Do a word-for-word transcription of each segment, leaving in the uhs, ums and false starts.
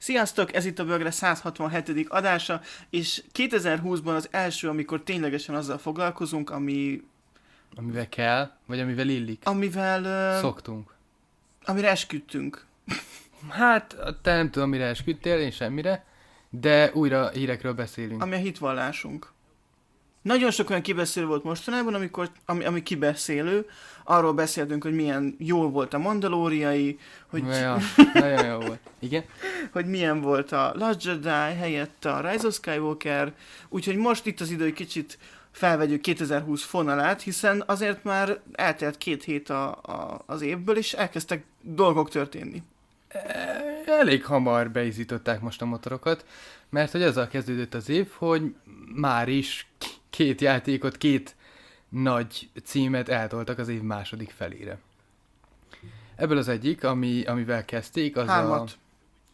Sziasztok, ez itt a Bögre száz hatvanhetedik adása, és kétezer-húszban az első, amikor ténylegesen azzal foglalkozunk, ami... Amivel kell, vagy amivel illik. Amivel... Uh, Szoktunk. Amire esküdtünk. Hát, te nem tudom, mire esküdtél, én semmire, de újra hírekről beszélünk. Ami a hitvallásunk. Nagyon sok olyan kibeszélő volt mostanában, amikor, ami, ami kibeszélő, arról beszéltünk, hogy milyen jól volt a mandalóriai, hogy... Ja, nagyon jó volt. Igen? hogy milyen volt a Last Jedi helyett a Rise of Skywalker, úgyhogy most itt az idő, hogy kicsit felvegyük kétezer-húsz fonalát, hiszen azért már eltelt két hét a, a, az évből, és elkezdtek dolgok történni. Elég hamar beizították most a motorokat, mert hogy azzal kezdődött az év, hogy már is két játékot, két nagy címet eltoltak az év második felére. Ebből az egyik, ami, amivel kezdték, az Hármat. a...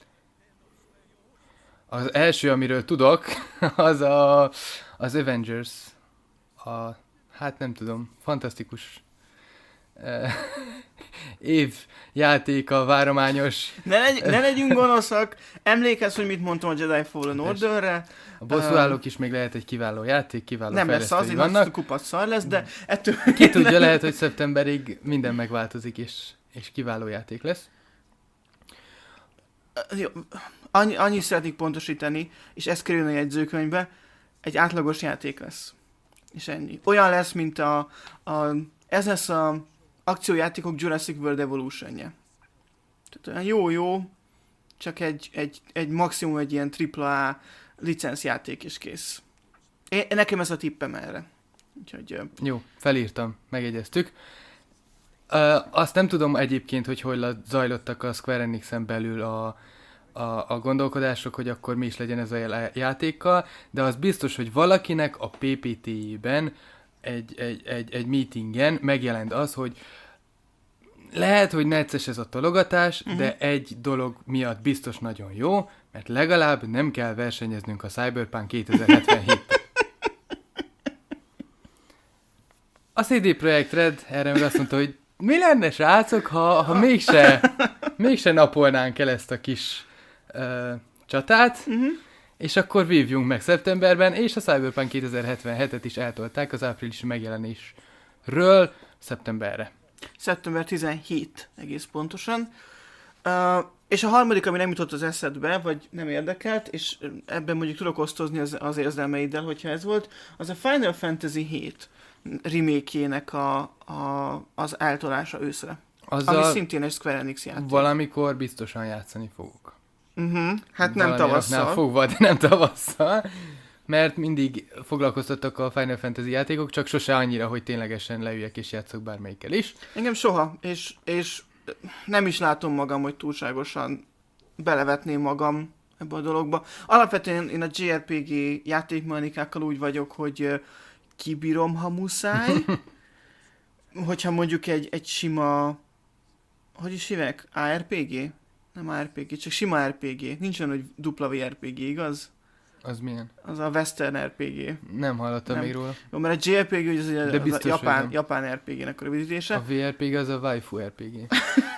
Az első, amiről tudok, az a, az Avengers. A, hát nem tudom, fantasztikus eh, év játéka, várományos. Ne, legy, ne legyünk gonoszak, emlékezz, hogy mit mondtam a Jedi Fallen Orderre. A bosszúállók is még lehet egy kiváló játék, kiváló nem lesz az, fejlesztői vannak. Nem kupac szar lesz, de ettől... Ki tudja, lehet, hogy szeptemberig minden megváltozik, és, és kiváló játék lesz. Jó, annyi, annyi szeretnék pontosítani, és ez kerül a jegyzőkönyvbe, egy átlagos játék lesz. És ennyi. Olyan lesz, mint a, a ez lesz a akciójátékok Jurassic World Evolution-je. Tehát olyan jó-jó, csak egy, egy, egy maximum egy ilyen tripla á licencjáték is kész. Én, nekem ez a tippem erre. Úgyhogy... Jó, felírtam, megegyeztük. Uh, azt nem tudom egyébként, hogy hogy zajlottak a Square Enixen belül a, a, a gondolkodások, hogy akkor mi is legyen ez a játékkal, de az biztos, hogy valakinek a pé pé té-ben egy, egy, egy, egy meetingen megjelent az, hogy lehet, hogy necces ez a tologatás, uh-huh. de egy dolog miatt biztos nagyon jó, mert legalább nem kell versenyeznünk a Cyberpunk kétezer-hetvenhéttel. A cé dé Projekt Red erre meg azt mondta, hogy mi lenne, srácok, ha, ha mégse, mégse napolnánk el ezt a kis uh, csatát, uh-huh. és akkor vívjunk meg szeptemberben, és a Cyberpunk kétezer-hetvenhetet is eltolták az áprilisi megjelenésről szeptemberre. szeptember tizenhetedike egész pontosan. Uh, és a harmadik, ami nem jutott az eszedbe, vagy nem érdekelt, és ebben mondjuk tudok osztozni az, az érzelmeiddel, hogyha ez volt, az a Final Fantasy hét remake-jének a, a, az eltolása őszre. Azzal ami szintén egy Square Enix játék. Valamikor biztosan játszani fogok. Uh-huh. Hát nem tavasszal. Nem fogva, de nem tavasszal. Mert mindig foglalkoztattak a Final Fantasy játékok, csak sose annyira, hogy ténylegesen leüljek és játszok bármelyikkel is. Engem soha, és, és nem is látom magam, hogy túlságosan belevetném magam ebbe a dologba. Alapvetően én a jé er pé gé játékmechanikákkal úgy vagyok, hogy kibírom, ha muszáj. Hogyha mondjuk egy, egy sima, hogy is hívják? á er pé gé? Nem á er pé gé, csak sima er pé gé. Nincs olyan, hogy dupla vé er pé gé, igaz? Az milyen? Az a Western er pé gé. Nem hallottam nem. még róla. Jó, mert a jé er pé gé az, az biztos, a japán, japán er pé gének a rövidítése. A vé er pé gé az a waifu er pé gé.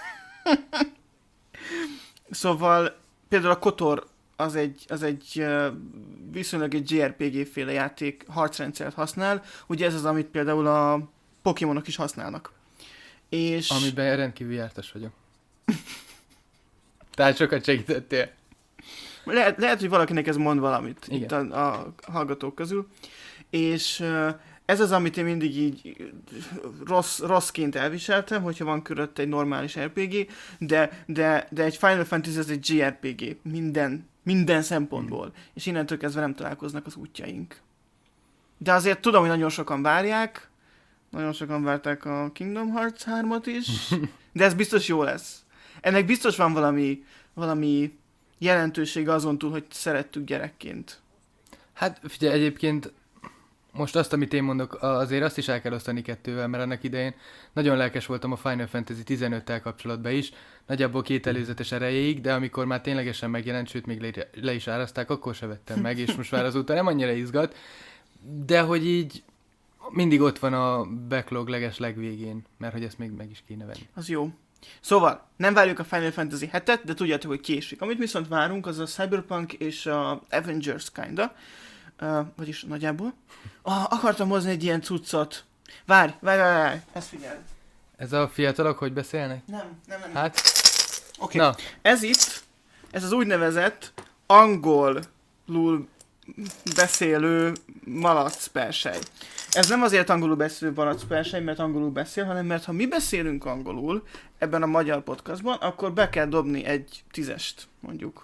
Szóval például a KOTOR az egy, az egy viszonylag egy jé er pé gé-féle játék harcrendszert használ. Ugye ez az, amit például a Pokémonok is használnak. És... Amiben rendkívül jártas vagyok. Tehát sokat segítettél. Lehet, lehet, hogy valakinek ez mond valamit. Igen. Itt a, a hallgatók közül. És ez az, amit én mindig így rossz, rosszként elviseltem, hogyha van körött egy normális er pé gé, de, de, de egy Final Fantasy az egy jé er pé gé. Minden, minden szempontból. Mm. És innentől kezdve nem találkoznak az útjaink. De azért tudom, hogy nagyon sokan várják, nagyon sokan várták a Kingdom Hearts hármat is, de ez biztos jó lesz. Ennek biztos van valami, valami jelentősége azon túl, hogy szerettük gyerekként. Hát figyelj, egyébként most azt, amit én mondok, azért azt is el kell osztani kettővel, mert annak idején nagyon lelkes voltam a Final Fantasy tizenöttel kapcsolatban is, nagyjából két előzetes erejéig, de amikor már ténylegesen megjelent, sőt még le, le is áraszták, akkor se vettem meg, és most már azóta nem annyira izgat, de hogy így mindig ott van a backlog leges legvégén, mert hogy ezt még meg is kéne venni. Az jó. Szóval, nem várjuk a Final Fantasy hetet, de tudjátok, hogy késik. Amit viszont várunk, az a Cyberpunk és a Avengers kinda. Uh, vagyis nagyjából. Ah, akartam hozni egy ilyen cuccot. Várj, várj, várj, várj. Ezt figyelj. Ez a fiatalok hogy beszélnek? Nem, nem, nem. Hát, Oké. na, Ez itt, ez az úgynevezett angolul beszélő malac persely. Ez nem azért angolul beszélő malac persely, mert angolul beszél, hanem mert ha mi beszélünk angolul ebben a magyar podcastban, akkor be kell dobni egy tízest, mondjuk.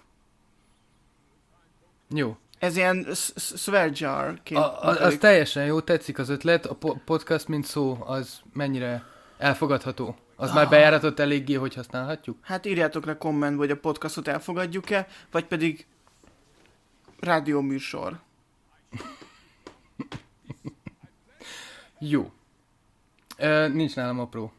jó. Ez ilyen swearjar-ként. A, a, az teljesen jó, tetszik az ötlet. A po- podcast, mint szó, az mennyire elfogadható? Az ah. már bejáratott eléggé, hogy használhatjuk? Hát írjátok le kommentbe, hogy a podcastot elfogadjuk-e, vagy pedig rádióműsor. Jó. Ö, nincs nálam apró.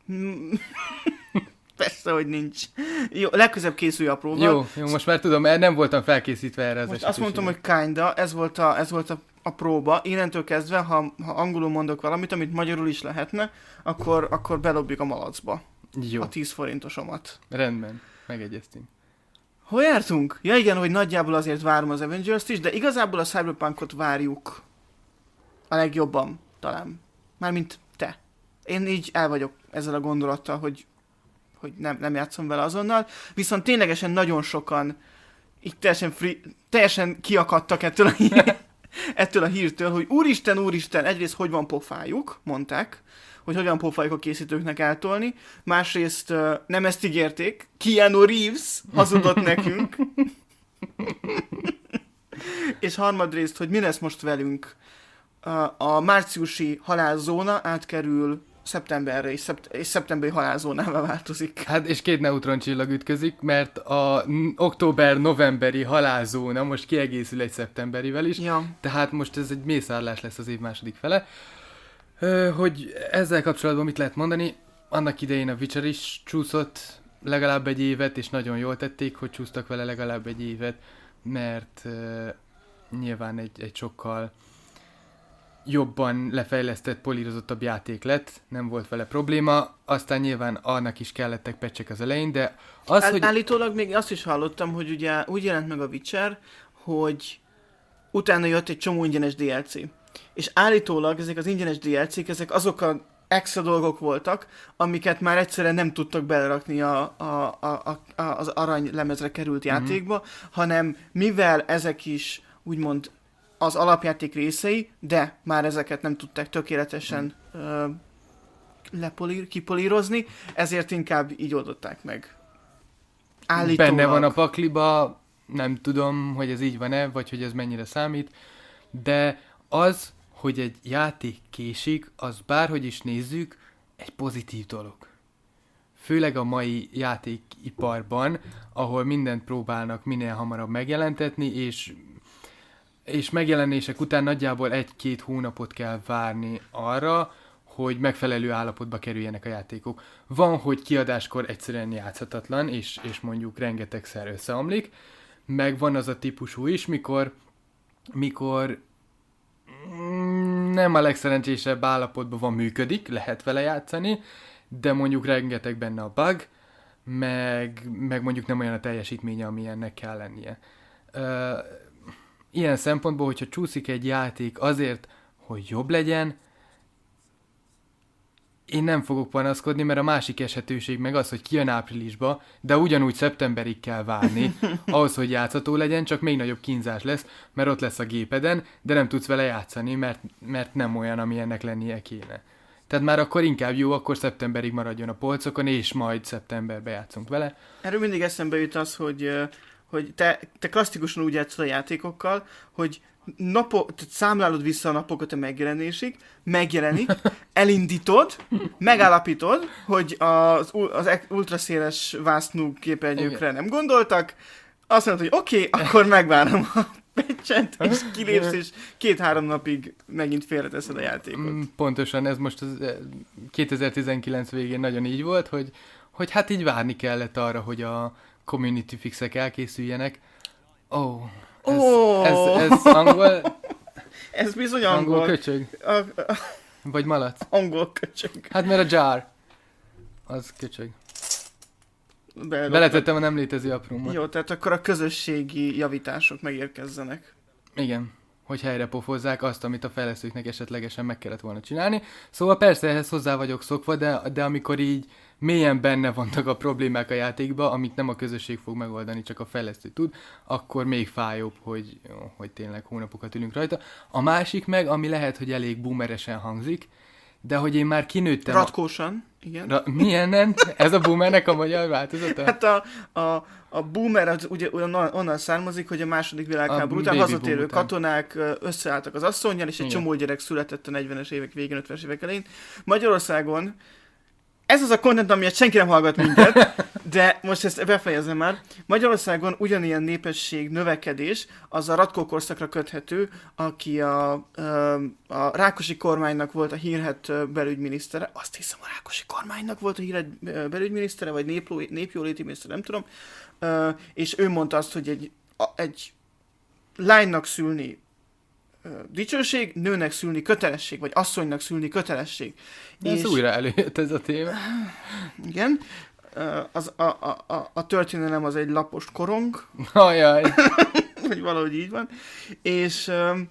Persze, hogy nincs. Jó, legközebb készülj apróval. Jó, jó, most már tudom, nem voltam felkészítve erre az Most azt mondtam, hogy kinda, ez volt a, ez volt a, a próba. Innentől kezdve, ha, ha angolul mondok valamit, amit magyarul is lehetne, akkor, akkor bedobjuk a malacba. Jó. A tíz forintosomat. Rendben, megegyeztünk. Hol jártunk? Ja igen, hogy nagyjából azért várom az Avengers-t is, de igazából a Cyberpunkot várjuk a legjobban, talán. Mármint te. Én így el vagyok ezzel a gondolattal, hogy, hogy nem, nem játszom vele azonnal. Viszont ténylegesen nagyon sokan így teljesen, free, teljesen kiakadtak ettől a, hír, ettől a hírtől, hogy úristen, úristen, egyrészt hogy van pofájuk, mondták, hogy hogy van pofájuk a készítőknek eltolni, másrészt uh, nem ezt ígérték, Keanu Reeves hazudott nekünk, és harmadrészt, hogy mi lesz most velünk. Uh, a márciusi halálzóna átkerül szeptemberre, és, szept- és szeptemberi halálzónává változik. Hát és két neutroncsillag ütközik, mert a n- október-novemberi halálzóna most kiegészül egy szeptemberivel is, Ja. tehát most ez egy mészárlás lesz az év második fele. Ö, hogy ezzel kapcsolatban mit lehet mondani? Annak idején a Witcher is csúszott legalább egy évet, és nagyon jól tették, hogy csúsztak vele legalább egy évet, mert ö, nyilván egy, egy sokkal jobban lefejlesztett, polírozottabb játék lett, nem volt vele probléma, aztán nyilván annak is kellettek patchek az elején, de az, Áll- hogy... Állítólag még azt is hallottam, hogy ugye úgy jelent meg a Witcher, hogy utána jött egy csomó ingyenes dé el cé. És állítólag ezek az ingyenes dé el cék, ezek azok a extra dolgok voltak, amiket már egyszerűen nem tudtak belerakni a, a, a, a, az aranylemezre került Mhm. játékba, hanem mivel ezek is úgymond az alapjáték részei, de már ezeket nem tudták tökéletesen ö, lepolír, kipolírozni, ezért inkább így oldották meg. Állítólag. Benne van a pakliba, nem tudom, hogy ez így van-e, vagy hogy ez mennyire számít, de az, hogy egy játék késik, az bárhogy is nézzük, egy pozitív dolog. Főleg a mai játékiparban, ahol mindent próbálnak minél hamarabb megjelentetni, és, és megjelenések után nagyjából egy-két hónapot kell várni arra, hogy megfelelő állapotba kerüljenek a játékok. Van, hogy kiadáskor egyszerűen játszhatatlan, és, és mondjuk rengetegszer összeomlik, meg van az a típusú is, mikor, mikor nem a legszerencsésebb állapotban van, működik, lehet vele játszani, de mondjuk rengeteg benne a bug, meg, meg mondjuk nem olyan a teljesítménye, ami ennek kell lennie. Uh, ilyen szempontból, hogyha csúszik egy játék azért, hogy jobb legyen, én nem fogok panaszkodni, mert a másik esetőség meg az, hogy kijön áprilisba, de ugyanúgy szeptemberig kell várni, ahhoz, hogy játszható legyen, csak még nagyobb kínzás lesz, mert ott lesz a gépeden, de nem tudsz vele játszani, mert, mert nem olyan, ami ennek lennie kéne. Tehát már akkor inkább jó, akkor szeptemberig maradjon a polcokon, és majd szeptemberben játszunk vele. Erről mindig eszembe jut az, hogy, hogy te, te klasszikusan úgy játszol a játékokkal, hogy napo, tehát számlálod vissza a napokat a megjelenésig, megjelenik, elindítod, megállapítod, hogy az, az ultraszéles vásznú képernyőkre nem gondoltak, azt mondod, hogy oké, okay, akkor megvárom a patchet, és kilépsz, és két-három napig megint félreteszed a játékot. Pontosan, ez most az kétezer-tizenkilenc végén nagyon így volt, hogy, hogy hát így várni kellett arra, hogy a community fixek elkészüljenek. Ó, oh, ez, oh. ez, ez angol... Ez bizony angol. Angol köcsög. A, a, Vagy malac. angol köcsög. Hát mert a jar, az köcsög. Beletettem. Beletettem a nem létező aprómat. Jó, tehát akkor a közösségi javítások megérkezzenek. Igen, hogy helyre pofozzák azt, amit a fejlesztőknek esetlegesen meg kellett volna csinálni. Szóval persze ehhez hozzá vagyok szokva, de, de amikor így mélyen benne vannak a problémák a játékba, amit nem a közösség fog megoldani, csak a fejlesztő tud, akkor még fájóbb, hogy, hogy tényleg hónapokat ülünk rajta. A másik meg, ami lehet, hogy elég boomeresen hangzik, de hogy én már kinőttem... Ratkósan, igen. Ra- Milyenen? Ez a boomernek a magyar változata? Hát a, a, a boomer az ugye onnan, onnan származik, hogy a második világháború után hazatérő katonák összeálltak az asszonnyal, és egy igen. csomó gyerek született a negyvenes évek végén, ötvenes évek elején. Magyarországon ez az a content, amiért senki nem hallgat minket, de most ezt befejezem már. Magyarországon ugyanilyen népesség növekedés az a Ratkó korszakra köthető, aki a, a Rákosi kormánynak volt a hírhedt belügyminisztere. Azt hiszem, a Rákosi kormánynak volt a hírhedt belügyminisztere, vagy népló, népjóléti miniszter, nem tudom. És ő mondta azt, hogy egy, egy lánynak szülni dicsőség, nőnek szülni kötelesség, vagy asszonynak szülni kötelesség. Ez és... újra előjött ez a téma. Igen. Az, a, a, a, a történelem az egy lapos korong. Ajaj. Vagy valahogy így van. És,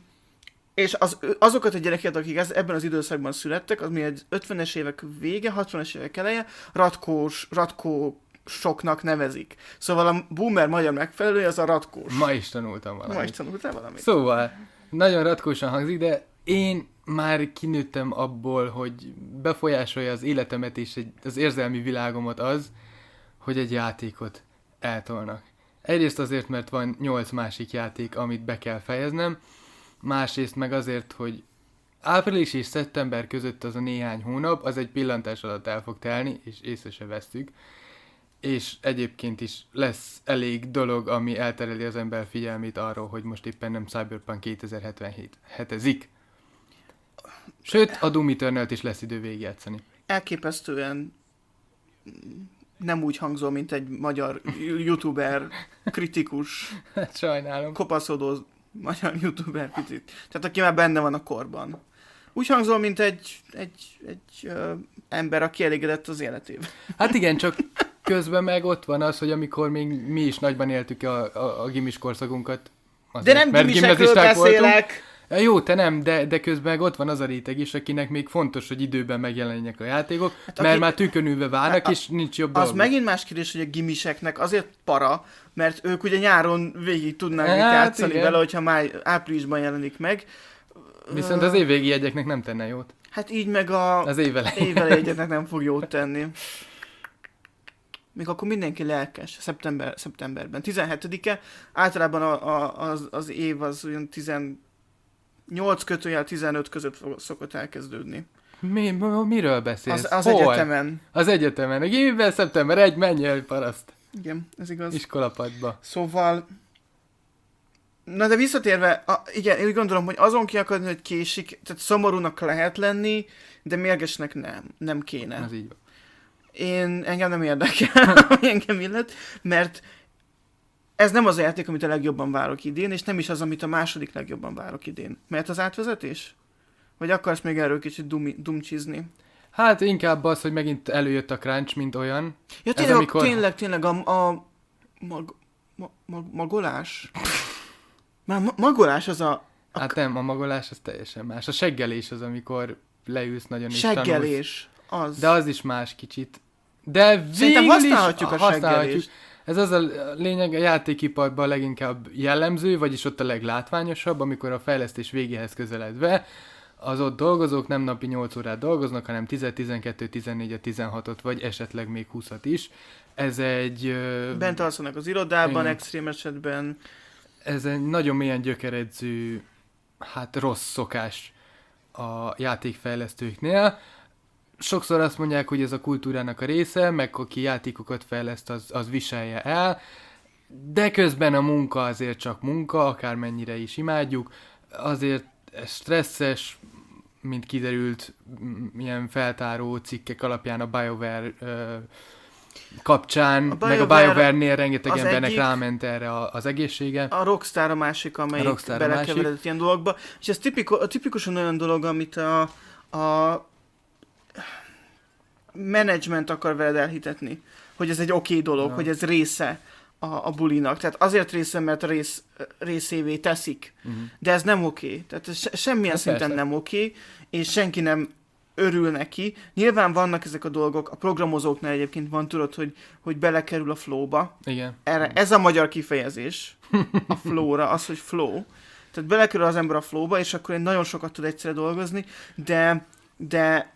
és az, azokat a gyereket, akik ez, ebben az időszakban születtek, az mi egy ötvenes évek vége, hatvanas évek eleje, ratkós, ratkó soknak nevezik. Szóval a boomer magyar megfelelője az a ratkós. Ma is tanultam valamit. Ma is tanultál valamit. Szóval, nagyon ratkósan hangzik, de én már kinőttem abból, hogy befolyásolja az életemet és egy, az érzelmi világomat az, hogy egy játékot eltolnak. Egyrészt azért, mert van nyolc másik játék, amit be kell fejeznem, másrészt meg azért, hogy április és szeptember között az a néhány hónap, az egy pillantás alatt el fog telni, és észre se vesztük. És egyébként is lesz elég dolog, ami eltereli az ember figyelmét arról, hogy most éppen nem Cyberpunk kétezer-hetvenhét hetezik. Sőt, a Doom Eternalt is lesz idő végigjátszani. Elképesztően nem úgy hangzol, mint egy magyar youtuber, kritikus. Hát sajnálom. Kopaszodó magyar youtuber picit. Tehát aki már benne van a korban. Úgy hangzol, mint egy, egy, egy ö, ember, aki elégedett az életével. Hát igen, csak közben meg ott van az, hogy amikor még mi is nagyban éltük a, a, a gimis korszakunkat. Azért, de nem gimisekről beszélek! Ja, jó, te nem, de, de közben meg ott van az a réteg is, akinek még fontos, hogy időben megjelenjenek a játékok, hát mert aki... már tükönülve várnak, hát, és nincs jobb Az dolguk. megint más kérdés, hogy a gimiseknek azért para, mert ők ugye nyáron végig tudnak hát, játszani igen. vele, hogyha már áprilisban jelenik meg. Viszont az évvégi jegyeknek nem tenne jót. Hát így meg a az éveleji jegyeknek nem fog jót tenni. Még akkor mindenki lelkes, szeptember, szeptemberben. tizenhetedike, általában a, a, az, az év az olyan tizennyolc kötőjel tizenöt között szokott elkezdődni. Mi, miről beszélsz? Az, az egyetemen. Az egyetemen. A gimiben szeptember egy, menj el, paraszt. Igen, ez igaz. Iskolapadba. Szóval... Na de visszatérve, a, igen, én úgy gondolom, hogy azon kiakadni, hogy késik, tehát szomorúnak lehet lenni, de mérgesnek nem, nem kéne. Az így van. Én, engem nem érdekel, engem illet, mert ez nem az a játék, amit a legjobban várok idén, és nem is az, amit a második legjobban várok idén. Mert az átvezetés? Vagy akarsz még erről kicsit dum- dumcsizni? Hát inkább az, hogy megint előjött a crunch, mint olyan. Ja tényleg, amikor... tényleg, tényleg a, a mag, mag, mag, magolás? Már ma- magolás az a... a... Hát nem, a magolás az teljesen más. A seggelés az, amikor leülsz nagyon is seggelés, tanulsz. az. De az is más kicsit. De szerintem használhatjuk a seggelést. Ez az a lényeg, a játékiparban leginkább jellemző, vagyis ott a leglátványosabb, amikor a fejlesztés végéhez közeledve az ott dolgozók nem napi nyolc órát dolgoznak, hanem tíz, tizenkettő, tizennégy, tizenhatot, vagy esetleg még húszat is. Ez egy... Bent alszanak az irodában, igen. Extrém esetben. Ez egy nagyon mélyen gyökeredző, hát rossz szokás a játékfejlesztőknél. Sokszor azt mondják, hogy ez a kultúrának a része, meg aki játékokat fejleszt, az, az viselje el, de közben a munka azért csak munka, akármennyire is imádjuk, azért stresszes, mint kiderült, ilyen feltáró cikkek alapján a BioWare ö, kapcsán, a meg a BioWare-nél rengeteg embernek egyik, ráment erre az egészsége. A Rockstar a másik, amelyik belekeveredett ilyen dologba, és ez tipiko, tipikusan olyan dolog, amit a, a management akar veled elhitetni. hogy ez egy oké okay dolog, ja. hogy ez része a, a bulinak. Tehát azért része, mert a rész, részévé teszik. Uh-huh. De ez nem oké. Okay. Tehát ez se, semmilyen hát szinten persze. nem oké, okay, és senki nem örül neki. Nyilván vannak ezek a dolgok, a programozóknál egyébként van, tudod, hogy, hogy belekerül a flowba. Igen. Erre, ez a magyar kifejezés a flowra, az, hogy flow. Tehát belekerül az ember a flowba, és akkor nagyon sokat tud egyszerre dolgozni, de, de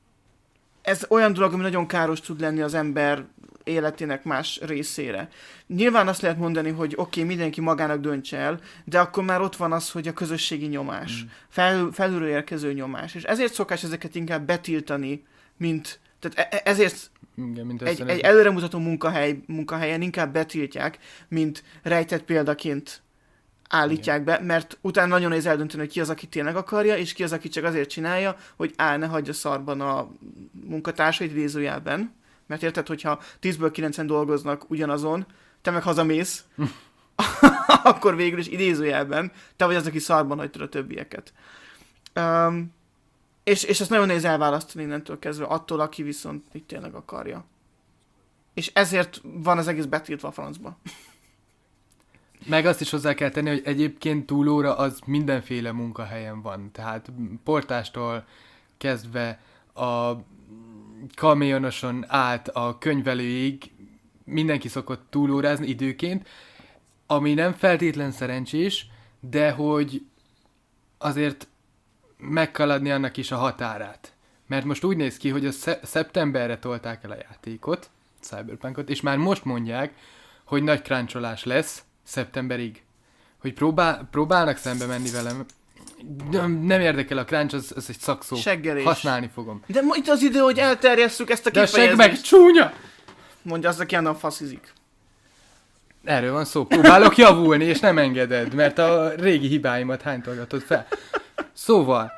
ez olyan dolog, ami nagyon káros tud lenni az ember életének más részére. Nyilván azt lehet mondani, hogy oké, okay, mindenki magának döntse el, de akkor már ott van az, hogy a közösségi nyomás, mm. fel, felülről érkező nyomás, és ezért szokás ezeket inkább betiltani, mint, tehát e- ezért igen, mint egy, egy előremutató munkahely, munkahelyen inkább betiltják, mint rejtett példaként állítják igen. be, mert utána nagyon nehéz eldönteni, hogy ki az, aki tényleg akarja, és ki az, aki csak azért csinálja, hogy á, ne hagyja szarban a munkatársait idézőjelben. Mert érted, hogyha tízből kilencen dolgoznak ugyanazon, te meg hazamész, akkor végül is idézőjelben te vagy az, aki szarban hagytad a többieket. Um, és, és ezt nagyon nehéz elválasztani innentől kezdve attól, aki viszont így tényleg akarja. És ezért van az egész betiltva a francba. Meg azt is hozzá kell tenni, hogy egyébként túlóra az mindenféle munkahelyen van. Tehát portástól kezdve a kamionoson át a könyvelőig mindenki szokott túlórázni időként, ami nem feltétlen szerencsés, de hogy azért meg kell adni annak is a határát. Mert most úgy néz ki, hogy a sze- szeptemberre tolták el a játékot, Cyberpunkot, és már most mondják, hogy nagy cruncholás lesz szeptemberig. Hogy próbál, próbálnak szembe menni velem. Nem, nem érdekel a crunch, az, az egy szakszó. Seggelés. Használni fogom. De itt az idő, hogy elterjesszük ezt a de kifejezést. De a segg meg csúnya! Mondja az, aki annan faszizik. Erről van szó. Próbálok javulni, és nem engeded, mert a régi hibáimat hánytolgatod fel. Szóval,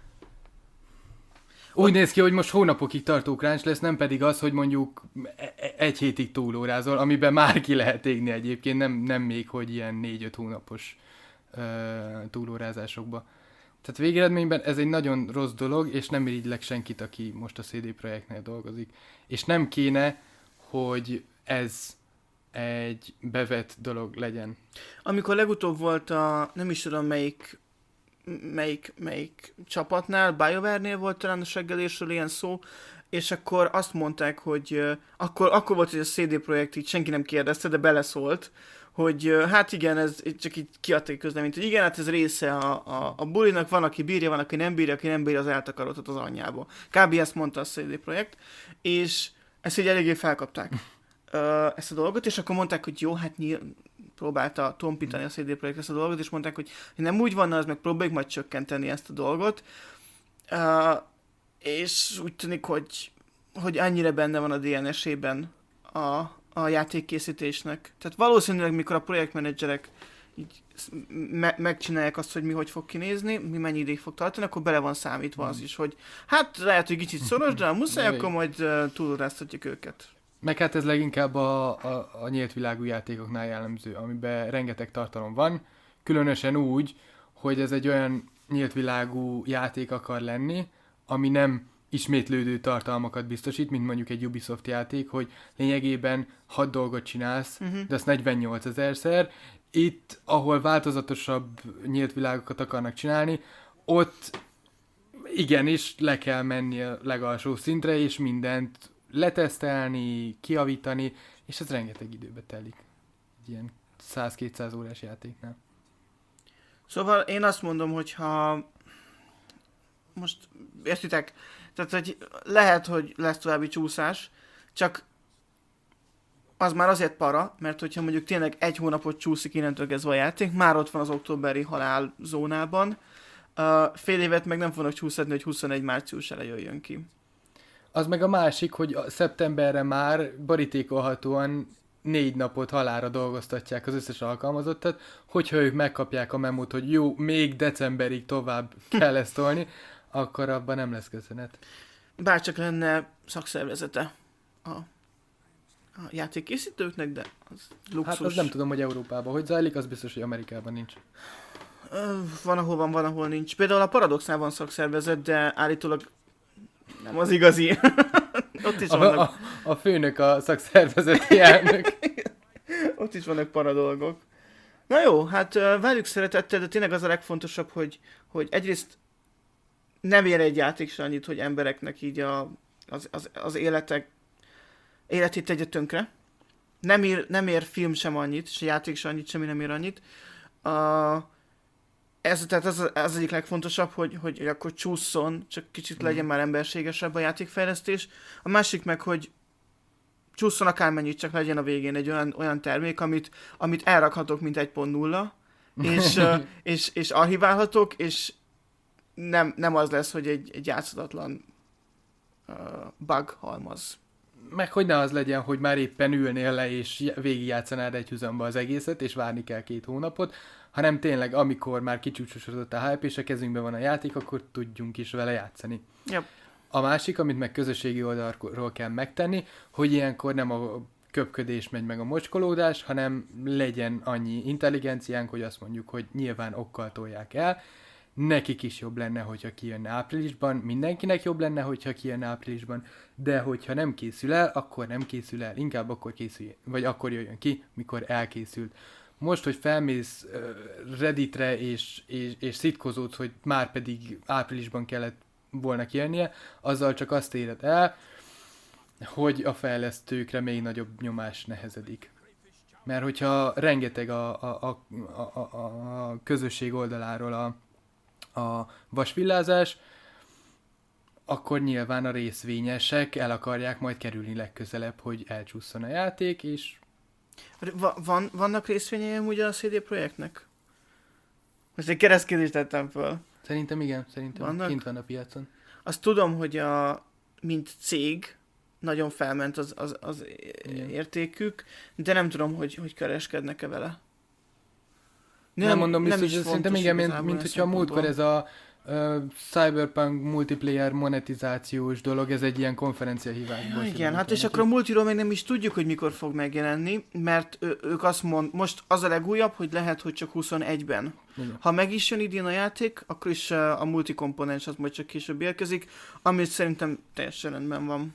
úgy néz ki, hogy most hónapokig tartó crunch lesz, nem pedig az, hogy mondjuk egy hétig túlórázol, amiben már ki lehet égni egyébként, nem, nem még, hogy ilyen négy-öt hónapos uh, túlórázásokba. Tehát végeredményben ez egy nagyon rossz dolog, és nem irigylek senkit, aki most a cé dé Projektnél dolgozik. És nem kéne, hogy ez egy bevett dolog legyen. Amikor legutóbb volt a, nem is tudom melyik, melyik, melyik csapatnál, BioWare-nél volt talán a seggelésről ilyen szó, és akkor azt mondták, hogy uh, akkor, akkor volt, hogy a cé dé Projekt így senki nem kérdezte, de beleszólt, hogy uh, hát igen, ez csak így kiadta egy közleményt, hogy igen, hát ez része a, a, a bulinak, van, aki bírja, van, aki nem bírja, aki nem bírja, az eltakarodhat az anyjából. Kb. Ezt mondta a cé dé Projekt, és ezt így eléggé felkapták. Uh, ezt a dolgot, és akkor mondták, hogy jó, hát nyilv... próbálta tompítani a cé dé Projekt ezt a dolgot, és mondták, hogy nem úgy van, az meg próbáljuk majd csökkenteni ezt a dolgot. Uh, és úgy tűnik, hogy, hogy annyira benne van a dé en es-ében a, a játékkészítésnek. Tehát valószínűleg, mikor a projektmenedzserek így me- megcsinálják azt, hogy mi hogy fog kinézni, mi mennyi ideig fog tartani, akkor bele van számítva az is, hogy hát lehet, hogy kicsit szoros, de ha muszáj, akkor majd uh, túlóráztatjuk őket. Meg hát ez leginkább a, a, a nyílt világú játékoknál jellemző, amiben rengeteg tartalom van, különösen úgy, hogy ez egy olyan nyílt világú játék akar lenni, ami nem ismétlődő tartalmakat biztosít, mint mondjuk egy Ubisoft játék, hogy lényegében hat dolgot csinálsz, uh-huh. de azt negyvennyolc ezerszer. Itt, ahol változatosabb nyílt világokat akarnak csinálni, ott igenis le kell menni a legalsó szintre, és mindent letesztelni, kijavítani, és ez rengeteg időbe telik. Egy ilyen száz-kétszáz órás játéknál. Szóval én azt mondom, hogy ha most értitek, tehát hogy lehet, hogy lesz további csúszás, csak az már azért para, mert hogyha mondjuk tényleg egy hónapot csúszik innentől kezdve a játék, már ott van az októberi halál zónában, uh, fél évet meg nem fognak csúszatni, hogy huszonegy március elején jöjjön ki. Az meg a másik, hogy a szeptemberre már borítékolhatóan négy napot halálra dolgoztatják az összes alkalmazottat, hogyha ők megkapják a memót, hogy jó, még decemberig tovább kell ezt tolni, akkor abban nem lesz köszönet. Bárcsak lenne szakszervezete a, a játékkészítőknek, de az luxus. Hát az nem tudom, hogy Európában hogy zajlik, az biztos, hogy Amerikában nincs. Van, ahol van, van, ahol nincs. Például a Paradoxnál van szakszervezet, de állítólag nem az igazi. Ott is a, vannak... a, a főnök, a szakszervezeti elnök. Ott is vannak para dolgok. Na jó, hát uh, várjuk szeretettel, de tényleg az a legfontosabb, hogy, hogy egyrészt nem ér egy játék se annyit, hogy embereknek így a, az, az, az életek, életét tegye tönkre. Nem ér, nem ér film sem annyit, se játék sem annyit, semmi nem ér annyit. Uh, ez tehát az, az egyik legfontosabb, hogy, hogy, hogy akkor csúszson, csak kicsit legyen már emberségesebb a játékfejlesztés. A másik meg, hogy csúszson akármennyit, csak legyen a végén egy olyan, olyan termék, amit, amit elrakhatok, mint egy pont nulla, és, uh, és, és archiválhatok, és nem, nem az lesz, hogy egy, egy játszhatatlan uh, bug halmaz. Meg hogy ne az legyen, hogy már éppen ülnél le, és végigjátszanád egy üzembe az egészet, és várni kell két hónapot, hanem tényleg, amikor már kicsúcsosodott a hype, és a kezünkben van a játék, akkor tudjunk is vele játszani. Yep. A másik, amit meg közösségi oldalról kell megtenni, hogy ilyenkor nem a köpködés megy meg a mocskolódás, hanem legyen annyi intelligenciánk, hogy azt mondjuk, hogy nyilván okkal tolják el. Nekik is jobb lenne, hogyha kijönne áprilisban, mindenkinek jobb lenne, hogyha kijönne áprilisban, de hogyha nem készül el, akkor nem készül el, inkább akkor készül, vagy akkor jöjjön ki, mikor elkészült. Most, hogy felmész uh, Redditre és, és, és szitkozódsz, hogy már pedig áprilisban kellett volna kijönnie, azzal csak azt éred el, hogy a fejlesztőkre még nagyobb nyomás nehezedik. Mert hogyha rengeteg a, a, a, a, a, a közösség oldaláról a, a vasvillázás, akkor nyilván a részvényesek el akarják majd kerülni legközelebb, hogy elcsúszson a játék, és... Va- van, vannak részvényei amúgy a cé dé Projektnek? Most egy keresztkérdést tettem föl. Szerintem igen, szerintem Vannak? kint van a piacon. Azt tudom, hogy a, mint cég nagyon felment az, az, az értékük, de nem tudom, hogy, hogy kereskednek-e vele. Nem, nem mondom biztos, nem hogy szerintem igen, mint, mint hogyha a múltkor ez a uh, Cyberpunk multiplayer monetizációs dolog, ez egy ilyen konferenciahívásból. Ja, igen, hát és akkor a multiról még nem is tudjuk, hogy mikor fog megjelenni, mert ő, ők azt mond, most az a legújabb, hogy lehet, hogy csak huszonegyben. Igen. Ha meg is jön idén a játék, akkor is a multikomponens az majd csak később érkezik, amit szerintem teljesen rendben van.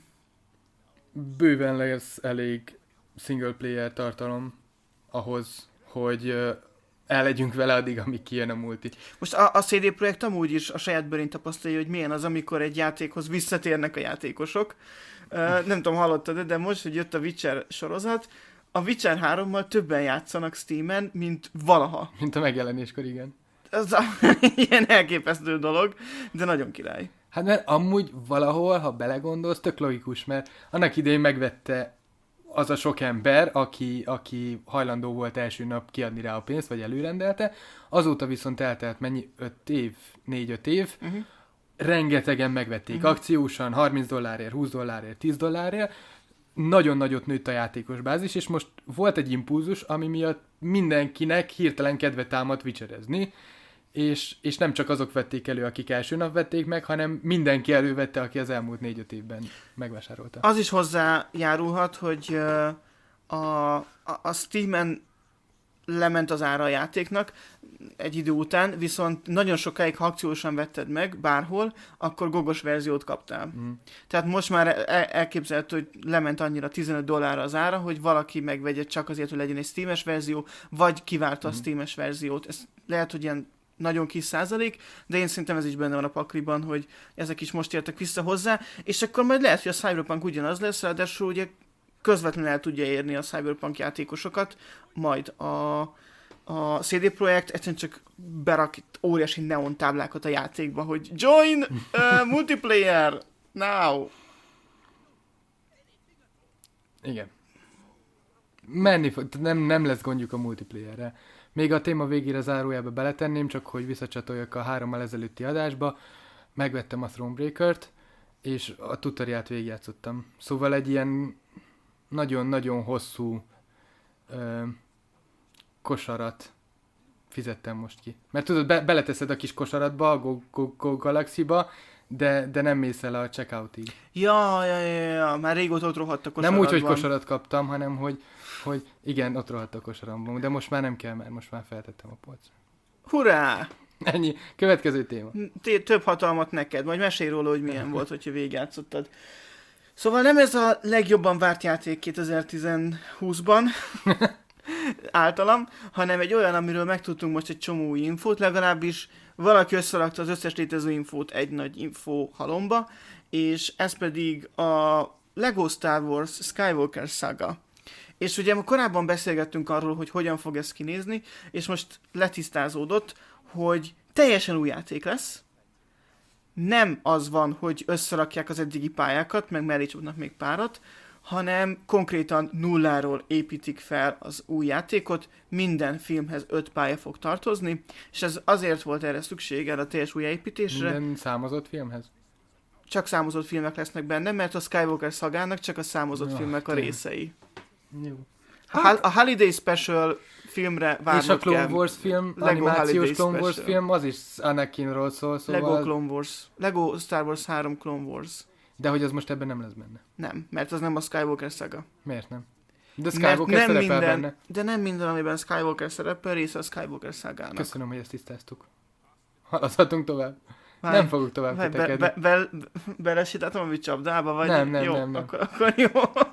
Bőven lesz elég single player tartalom ahhoz, hogy el legyünk vele addig, amíg kijön a multi. Most a, a cé dé Projekt amúgy is a saját bőrén tapasztalja, hogy milyen az, amikor egy játékhoz visszatérnek a játékosok. Uh, nem tudom, hallottad, de most, hogy jött a Witcher sorozat, a Witcher hárommal többen játszanak Steamen, mint valaha. Mint a megjelenéskor, igen. Ez a, ilyen elképesztő dolog, de nagyon király. Hát mert amúgy valahol, ha belegondolsz, tök logikus, mert annak idején megvette az a sok ember, aki, aki hajlandó volt első nap kiadni rá a pénzt, vagy előrendelte, azóta viszont eltelt mennyi? öt év, négy-öt év, uh-huh. rengetegen megvették uh-huh. akciósan, harminc dollárért, húsz dollárért, tíz dollárért, nagyon nagyot nőtt a játékos bázis, és most volt egy impulzus, ami miatt mindenkinek hirtelen kedve támadt witcherezni, és, és nem csak azok vették elő, akik első nap vették meg, hanem mindenki elővette, aki az elmúlt négy-öt évben megvásárolta. Az is hozzájárulhat, hogy a, a, a Steamen lement az ára a játéknak egy idő után, viszont nagyon sokáig, ha akciósan vetted meg bárhol, akkor gogos verziót kaptál. Mm. Tehát most már el, elképzelhető, hogy lement annyira tizenöt dollárra az ára, hogy valaki megvegye csak azért, hogy legyen egy Steam-es verzió, vagy kivárta mm. a Steam-es verziót. Ez lehet, hogy ilyen nagyon kis százalék, de én szerintem ez is benne van a pakliban, hogy ezek is most értek vissza hozzá, és akkor majd lehet, hogy a Cyberpunk ugyanaz lesz, ráadásul ugye közvetlenül el tudja érni a Cyberpunk játékosokat, majd a, a cé dé Projekt egyszerűen csak berak óriási neon táblákat a játékba, hogy join uh, multiplayer now! Igen. Menni fog, nem, nem lesz gondjuk a multiplayerre. Még a téma végére zárójába beletenném, csak hogy visszacsatoljak a hárommal ezelőtti adásba. Megvettem a Thronebreaker-t, és a tutoriát végigjátszottam. Szóval egy ilyen nagyon-nagyon hosszú ö, kosarat fizettem most ki. Mert tudod, be, beleteszed a kis kosaratba, a Go, Go, Go Galaxy-ba, de, de nem mész el a checkoutig. Ja, ja, ja, ja, már régóta ott rohadt a kosaratban. Nem úgy, hogy kosarat kaptam, hanem hogy, hogy igen, ott rohadt a kosaramban, de most már nem kell, mert most már feltettem a polcra. Hurrá! Ennyi. Következő téma. T- több hatalmat neked, majd mesélj róla, hogy milyen volt, hogyha végigjátszottad. Szóval nem ez a legjobban várt játék kétezer-tíz-húszban általam, hanem egy olyan, amiről megtudtunk most egy csomó új infót, legalábbis valaki összerakta az összes létező infót egy nagy info halomba, és ez pedig a Lego Star Wars Skywalker Saga. És ugye korábban beszélgettünk arról, hogy hogyan fog ez kinézni, és most letisztázódott, hogy teljesen új játék lesz. Nem az van, hogy összerakják az eddigi pályákat, meg mellé csapnak még párat, hanem konkrétan nulláról építik fel az új játékot, minden filmhez öt pálya fog tartozni, és ez azért volt erre szükség, erre a teljes újjáépítésre. Minden számozott filmhez? Csak számozott filmek lesznek benne, mert a Skywalker szagának csak a számozott Ja, filmek a tényleg. részei. Jó. Hát, a Holiday Special filmre várnod És a Clone kell. Wars film, Lego animációs Holiday Clone Wars Special. film, az is Anakinról szól, szóval... Lego Clone Wars. Lego Star Wars három Clone Wars. De hogy az most ebben nem lesz benne. Nem, mert az nem a Skywalker szaga. Miért nem? De Mert Skywalker nem szerepel minden, benne. de nem minden, amiben Skywalker szerepel, része a Skywalker szagának. Köszönöm, hogy ezt tisztáztuk. Haladhatunk tovább. Várj, Nem fogok tovább várj, be, kötekedni. be, be, be, belesítettem a csapdába, vagy? Nem, nem, jó, nem, nem. Akkor, akkor jó.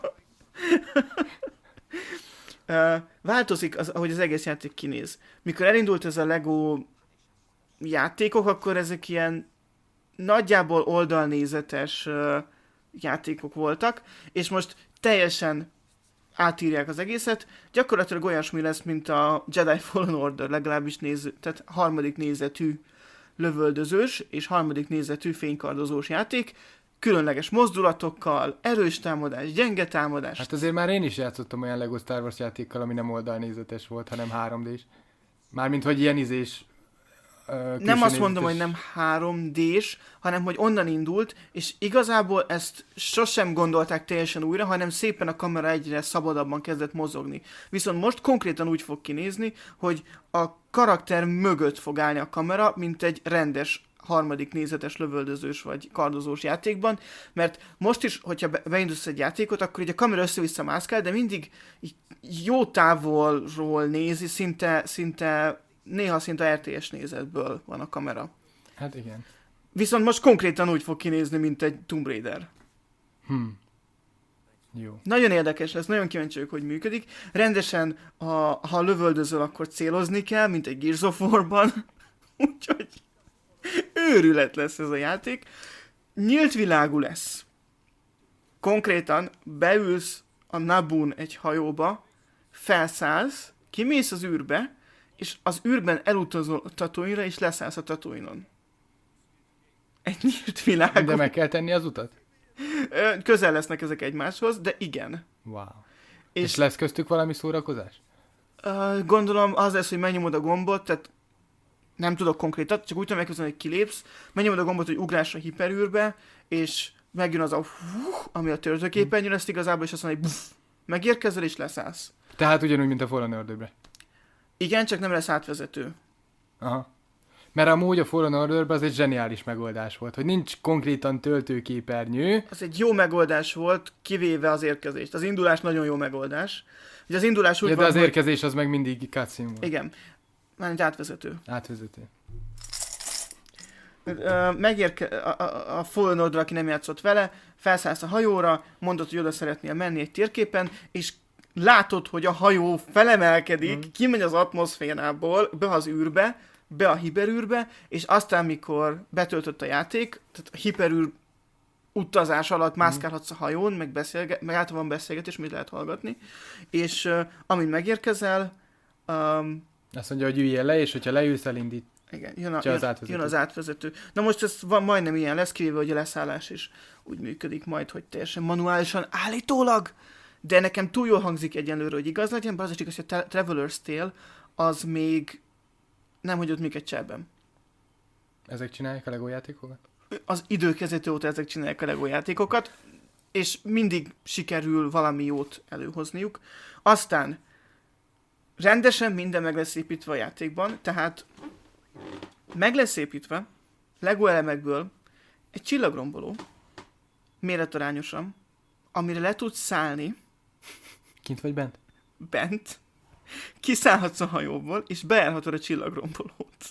uh, változik, az, ahogy az egész játék kinéz. Mikor elindult ez a Lego játékok, akkor ezek ilyen nagyjából oldalnézetes uh, játékok voltak, és most teljesen átírják az egészet. Gyakorlatilag olyasmi lesz, mint a Jedi Fallen Order, legalábbis néző, tehát harmadik nézetű lövöldözős és harmadik nézetű fénykardozós játék, különleges mozdulatokkal, erős támadás, gyenge támadás. Hát azért már én is játszottam olyan Lego Star Wars játékkal, ami nem oldalnézetes volt, hanem három dés. Mármint, hogy ilyen izés... Uh, nem azt mondom, hogy nem három dés, hanem hogy onnan indult, és igazából ezt sosem gondolták teljesen újra, hanem szépen a kamera egyre szabadabban kezdett mozogni. Viszont most konkrétan úgy fog kinézni, hogy a karakter mögött fog állni a kamera, mint egy rendes harmadik nézetes lövöldözős vagy kardozós játékban, mert most is, hogyha be- beindulsz egy játékot, akkor így a kamera össze-vissza mászkál, de mindig így jó távolról nézi, szinte, szinte néha szinte er té es nézetből van a kamera. Hát igen. Viszont most konkrétan úgy fog kinézni, mint egy Tomb Raider. Hm. Jó. Nagyon érdekes lesz, nagyon kíváncsi vagyok, hogy működik. Rendesen, ha, ha lövöldözöl, akkor célozni kell, mint egy Gears of War-ban. Úgyhogy őrület lesz ez a játék. Nyílt világú lesz. Konkrétan beülsz a Naboo-n egy hajóba, felszállsz, kimész az űrbe, és az űrben elutazol a Tatooine-ra, és leszállsz a Tatooine-on. Egy nyílt világon. De meg kell tenni az utat? Ö, Közel lesznek ezek egymáshoz, de igen. Wow. És, És lesz köztük valami szórakozás? ö, gondolom az lesz, hogy megnyomod a gombot, tehát nem tudok konkrétat, csak úgy tudom elképzelni, hogy kilépsz, megnyomod a gombot, hogy ugrás a hiperűrbe, és megjön az a fuh, ami a töltőképernyőn lesz igazából, és azt mondja, hogy buff, megérkezel és leszállsz. Tehát ugyanúgy, mint a Fallen Orderbe. Igen, csak nem lesz átvezető. Aha. Mert amúgy a Fallen Orderben az egy zseniális megoldás volt, hogy nincs konkrétan töltőképernyő. Az egy jó megoldás volt, kivéve az érkezést. Az indulás nagyon jó megoldás. Ugye az indulás úgy Ja, de van, az hogy... érkezés az meg mindig cutscene volt. Igen. Már egy átvezető. Átvezető. Ö, Megérke... A, a, a Fallen Order, aki nem játszott vele, felszállsz a hajóra, mondod, hogy oda szeretnél menni egy térképen, és látod, hogy a hajó felemelkedik, mm. kimegy az atmoszférából, be az űrbe, be a hiperűrbe, és aztán, mikor betöltött a játék, tehát a hiperűr utazás alatt mászkálhatsz a hajón, meg, beszélge- meg általában van beszélgetés, mit lehet hallgatni, és uh, amint megérkezel, um, Azt mondja, hogy üljél le, és hogyha leülsz, elindít. igen, jön, a, az jön, átvezető. jön az átvezető. Na most ez van, majdnem ilyen lesz, kivéve, hogy a leszállás is úgy működik majd, hogy teljesen manuálisan állítólag, de nekem túl jól hangzik egyenlőre, hogy igaz legyen, bár az is igaz, hogy a Traveler's Tale az még nem hagyott minket cserben. Ezek csinálják a Lego játékokat? Az időkezető óta ezek csinálják a Lego játékokat, és mindig sikerül valami jót előhozniuk. Aztán rendesen minden meg lesz építve a játékban, tehát meg lesz építve Lego elemekből egy csillagromboló, méretarányosan, amire le tudsz szállni Kint vagy bent? bent, kiszállhatsz a hajóból, és bejárhatod a csillagrombolót.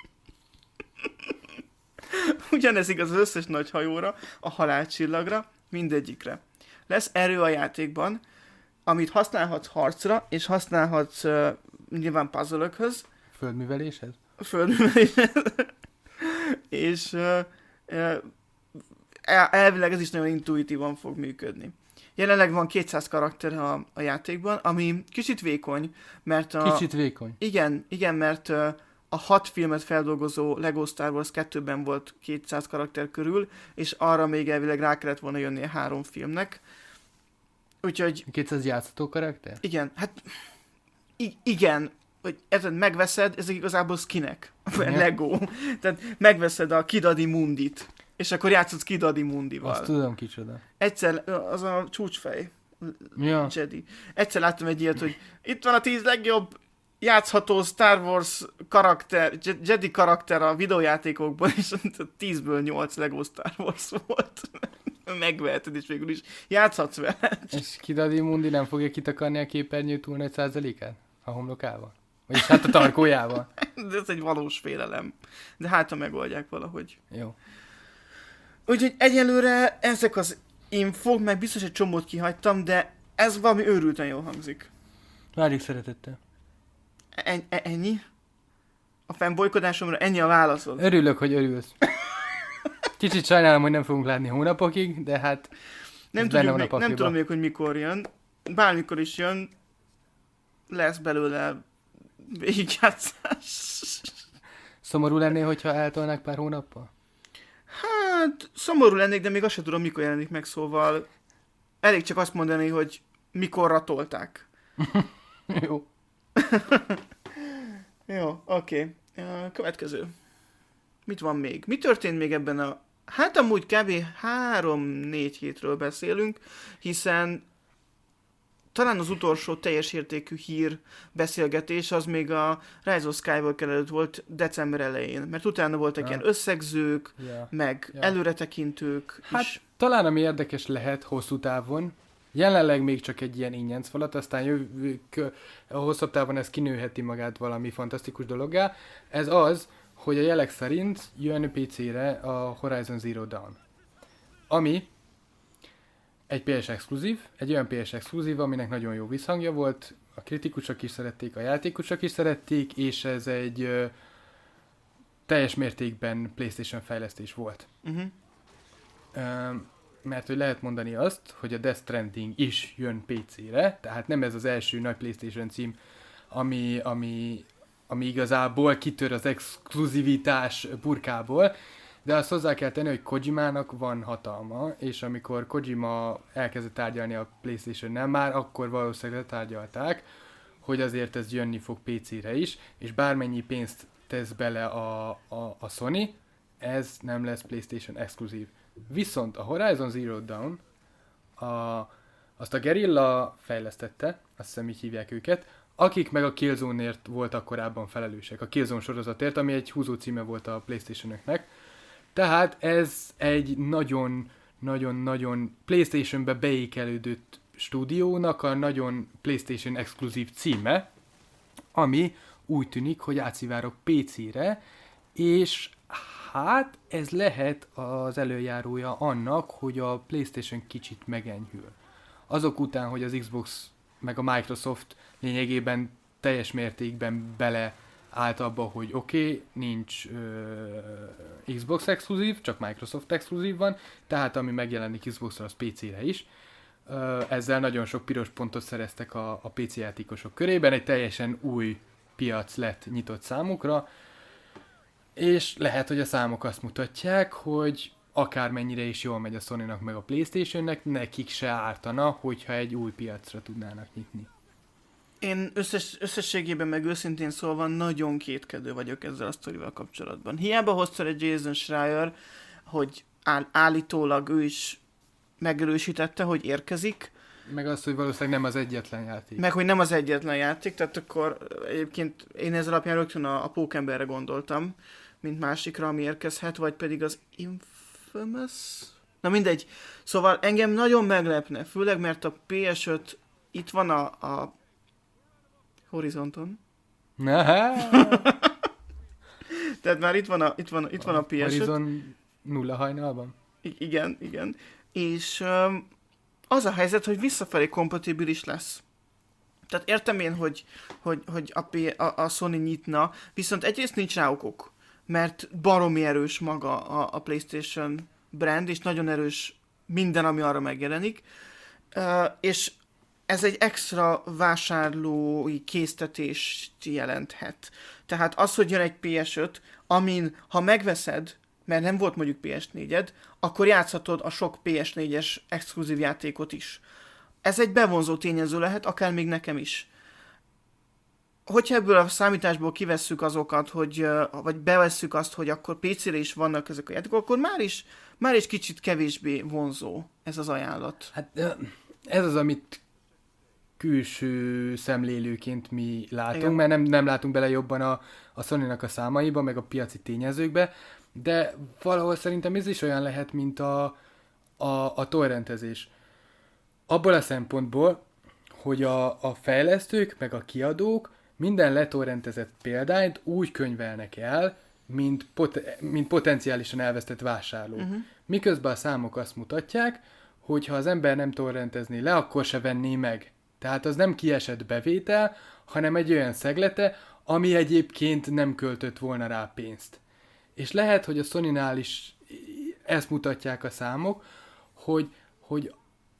Ugyanez igaz az összes nagy hajóra, a halálcsillagra, mindegyikre. Lesz erő a játékban, amit használhatsz harcra, és használhatsz uh, nyilván puzzle-ökhöz. Földműveléshez? Földműveléshez. és uh, uh, elvileg ez is nagyon intuitívan fog működni. Jelenleg van kétszáz karakter a, a játékban, ami kicsit vékony, mert a... Kicsit vékony? Igen, igen, mert uh, a hat filmet feldolgozó Lego Star Wars kettőben volt kétszáz karakter körül, és arra még elvileg rá kellett volna jönni a három filmnek. Úgyhogy... kétszáz játszható karakter? Igen, hát... I- igen, hogy ezzel megveszed, ezek igazából skinek. Lego. Tehát megveszed a Kid Adi Mundit, és akkor játszod Kid Adi Mundival. Azt tudom, kicsoda. Egyszer, az a csúcsfej. Ja. Jedi. Egyszer láttam egy ilyet, hogy itt van a tíz legjobb játszható Star Wars karakter, Jedi karakter a videójátékokban, és tízből nyolc Lego Star Wars volt. Megveheted, és végül is játszhatsz vele. És Kid Adi Mundi nem fogja kitakarni a képernyő túl nagy százalékát? A homlokával? Vagyis hát a tarkójával? De ez egy valós félelem. De hát, ha megoldják valahogy. Jó. Úgyhogy egyelőre ezek az infók, meg biztos egy csomót kihagytam, de ez valami őrülten jól hangzik. Várjuk szeretettel. En- e- ennyi? A fanboykodásomra ennyi a válaszod? Örülök, hogy örülsz. Kicsit sajnálom, hogy nem fogunk látni hónapokig, de hát nem, tudjuk még, nem tudom még, hogy mikor jön. Bármikor is jön, lesz belőle végigjátszás. Szomorú lennél, hogyha eltolnák pár hónappal? Hát, szomorú lennék, de még azt sem tudom, mikor jelenik meg, szóval elég csak azt mondani, hogy mikorra tolták. Jó. Jó, oké. Okay. Következő. Mit van még? Mi történt még ebben a... Hát amúgy kb. három-négy hétről beszélünk, hiszen talán az utolsó teljes értékű hír beszélgetés az még a Rise of Skywalker előtt volt december elején, mert utána voltak ja. ilyen összegzők, ja. meg ja. előretekintők hát, is. Talán ami érdekes lehet hosszú távon, jelenleg még csak egy ilyen ingyenc falat, aztán jövő, a hosszabb távon ez kinőheti magát valami fantasztikus dologgá. Ez az, hogy a jelek szerint jön pé cére a Horizon Zero Dawn, ami egy pé es exkluzív, egy olyan pé es exkluzív, aminek nagyon jó visszhangja volt, a kritikusok is szerették, a játékosok is szerették, és ez egy ö, teljes mértékben PlayStation fejlesztés volt. Uh-huh. Ö, mert hogy lehet mondani azt, hogy a Death Stranding is jön pé cére, tehát nem ez az első nagy PlayStation cím, ami, ami, ami igazából kitör az exkluzivitás burkából, de azt hozzá kell tenni, hogy Kojimának van hatalma, és amikor Kojima elkezdett tárgyalni a PlayStation-nel, már akkor valószínűleg tárgyalták, hogy azért ez jönni fog pé cére is, és bármennyi pénzt tesz bele a, a, a Sony, ez nem lesz PlayStation exkluzív. Viszont a Horizon Zero Dawn, a, azt a Guerrilla fejlesztette, azt hiszem így hívják őket, akik meg a Killzone-ért voltak korábban felelősek, a Killzone sorozatért, ami egy húzó címe volt a PlayStation-öknek. Tehát ez egy nagyon-nagyon-nagyon PlayStation-be beékelődött stúdiónak a nagyon PlayStation exkluzív címe, ami úgy tűnik, hogy átszivárog pé cére, és hát ez lehet az előjárója annak, hogy a PlayStation kicsit megenyhül. Azok után, hogy az Xbox meg a Microsoft lényegében teljes mértékben bele állt abba, hogy oké, okay, nincs ö, Xbox exkluzív, csak Microsoft exkluzív van, tehát ami megjelenik Xboxra, az pé cére is. Ö, ezzel nagyon sok piros pontot szereztek a, a pé cé játékosok körében, egy teljesen új piac lett nyitott számukra, és lehet, hogy a számok azt mutatják, hogy akármennyire is jól megy a Sony-nak meg a PlayStation-nek, nekik se ártana, hogyha egy új piacra tudnának nyitni. Én összes, összességében meg őszintén szólva nagyon kétkedő vagyok ezzel a sztorival kapcsolatban. Hiába hozta egy Jason Schreier, hogy áll, állítólag ő is megerősítette, hogy érkezik. Meg az, hogy valószínűleg nem az egyetlen játék. Meg, hogy nem az egyetlen játék, tehát akkor egyébként én ez alapján rögtön a, a Pókemberre gondoltam, mint másikra, ami érkezhet, vagy pedig az Infamous? Na mindegy. Szóval engem nagyon meglepne, főleg mert a pé es öt itt van a, a Horizonton. Tehát már itt van a, itt van, itt van a pé es öt. Horizon nulla hajnalban? I- igen, igen. és um, az a helyzet, hogy visszafelé kompatibilis lesz. Tehát értem én, hogy, hogy, hogy a, P- a, a Sony nyitna, viszont egyrészt nincs rá okok, mert baromi erős maga a, a PlayStation brand, és nagyon erős minden, ami arra megjelenik, uh, és ez egy extra vásárlói késztetést jelenthet. Tehát az, hogy jön egy pé es öt, amin ha megveszed, mert nem volt mondjuk pé es négyed, akkor játszhatod a sok pé es négyes exkluzív játékot is. Ez egy bevonzó tényező lehet, akár még nekem is. Hogyha ebből a számításból kivesszük azokat, hogy, vagy bevesszük azt, hogy akkor pé cére is vannak ezek a játékok, akkor már is, már is kicsit kevésbé vonzó ez az ajánlat. Hát ez az, amit külső szemlélőként mi látunk, igen. Mert nem, nem látunk bele jobban a, a Sony-nak a számaiba, meg a piaci tényezőkbe, de valahol szerintem ez is olyan lehet, mint a, a, a torrentezés. Abból a szempontból, hogy a, a fejlesztők, meg a kiadók minden letorrentezett példányt úgy könyvelnek el, mint, pot, mint potenciálisan elvesztett vásárló. Uh-huh. Miközben a számok azt mutatják, hogy ha az ember nem torrentezné le, akkor se venné meg. Tehát az nem kiesett bevétel, hanem egy olyan szeglete, ami egyébként nem költött volna rá pénzt. És lehet, hogy a Sonynál is ezt mutatják a számok, hogy, hogy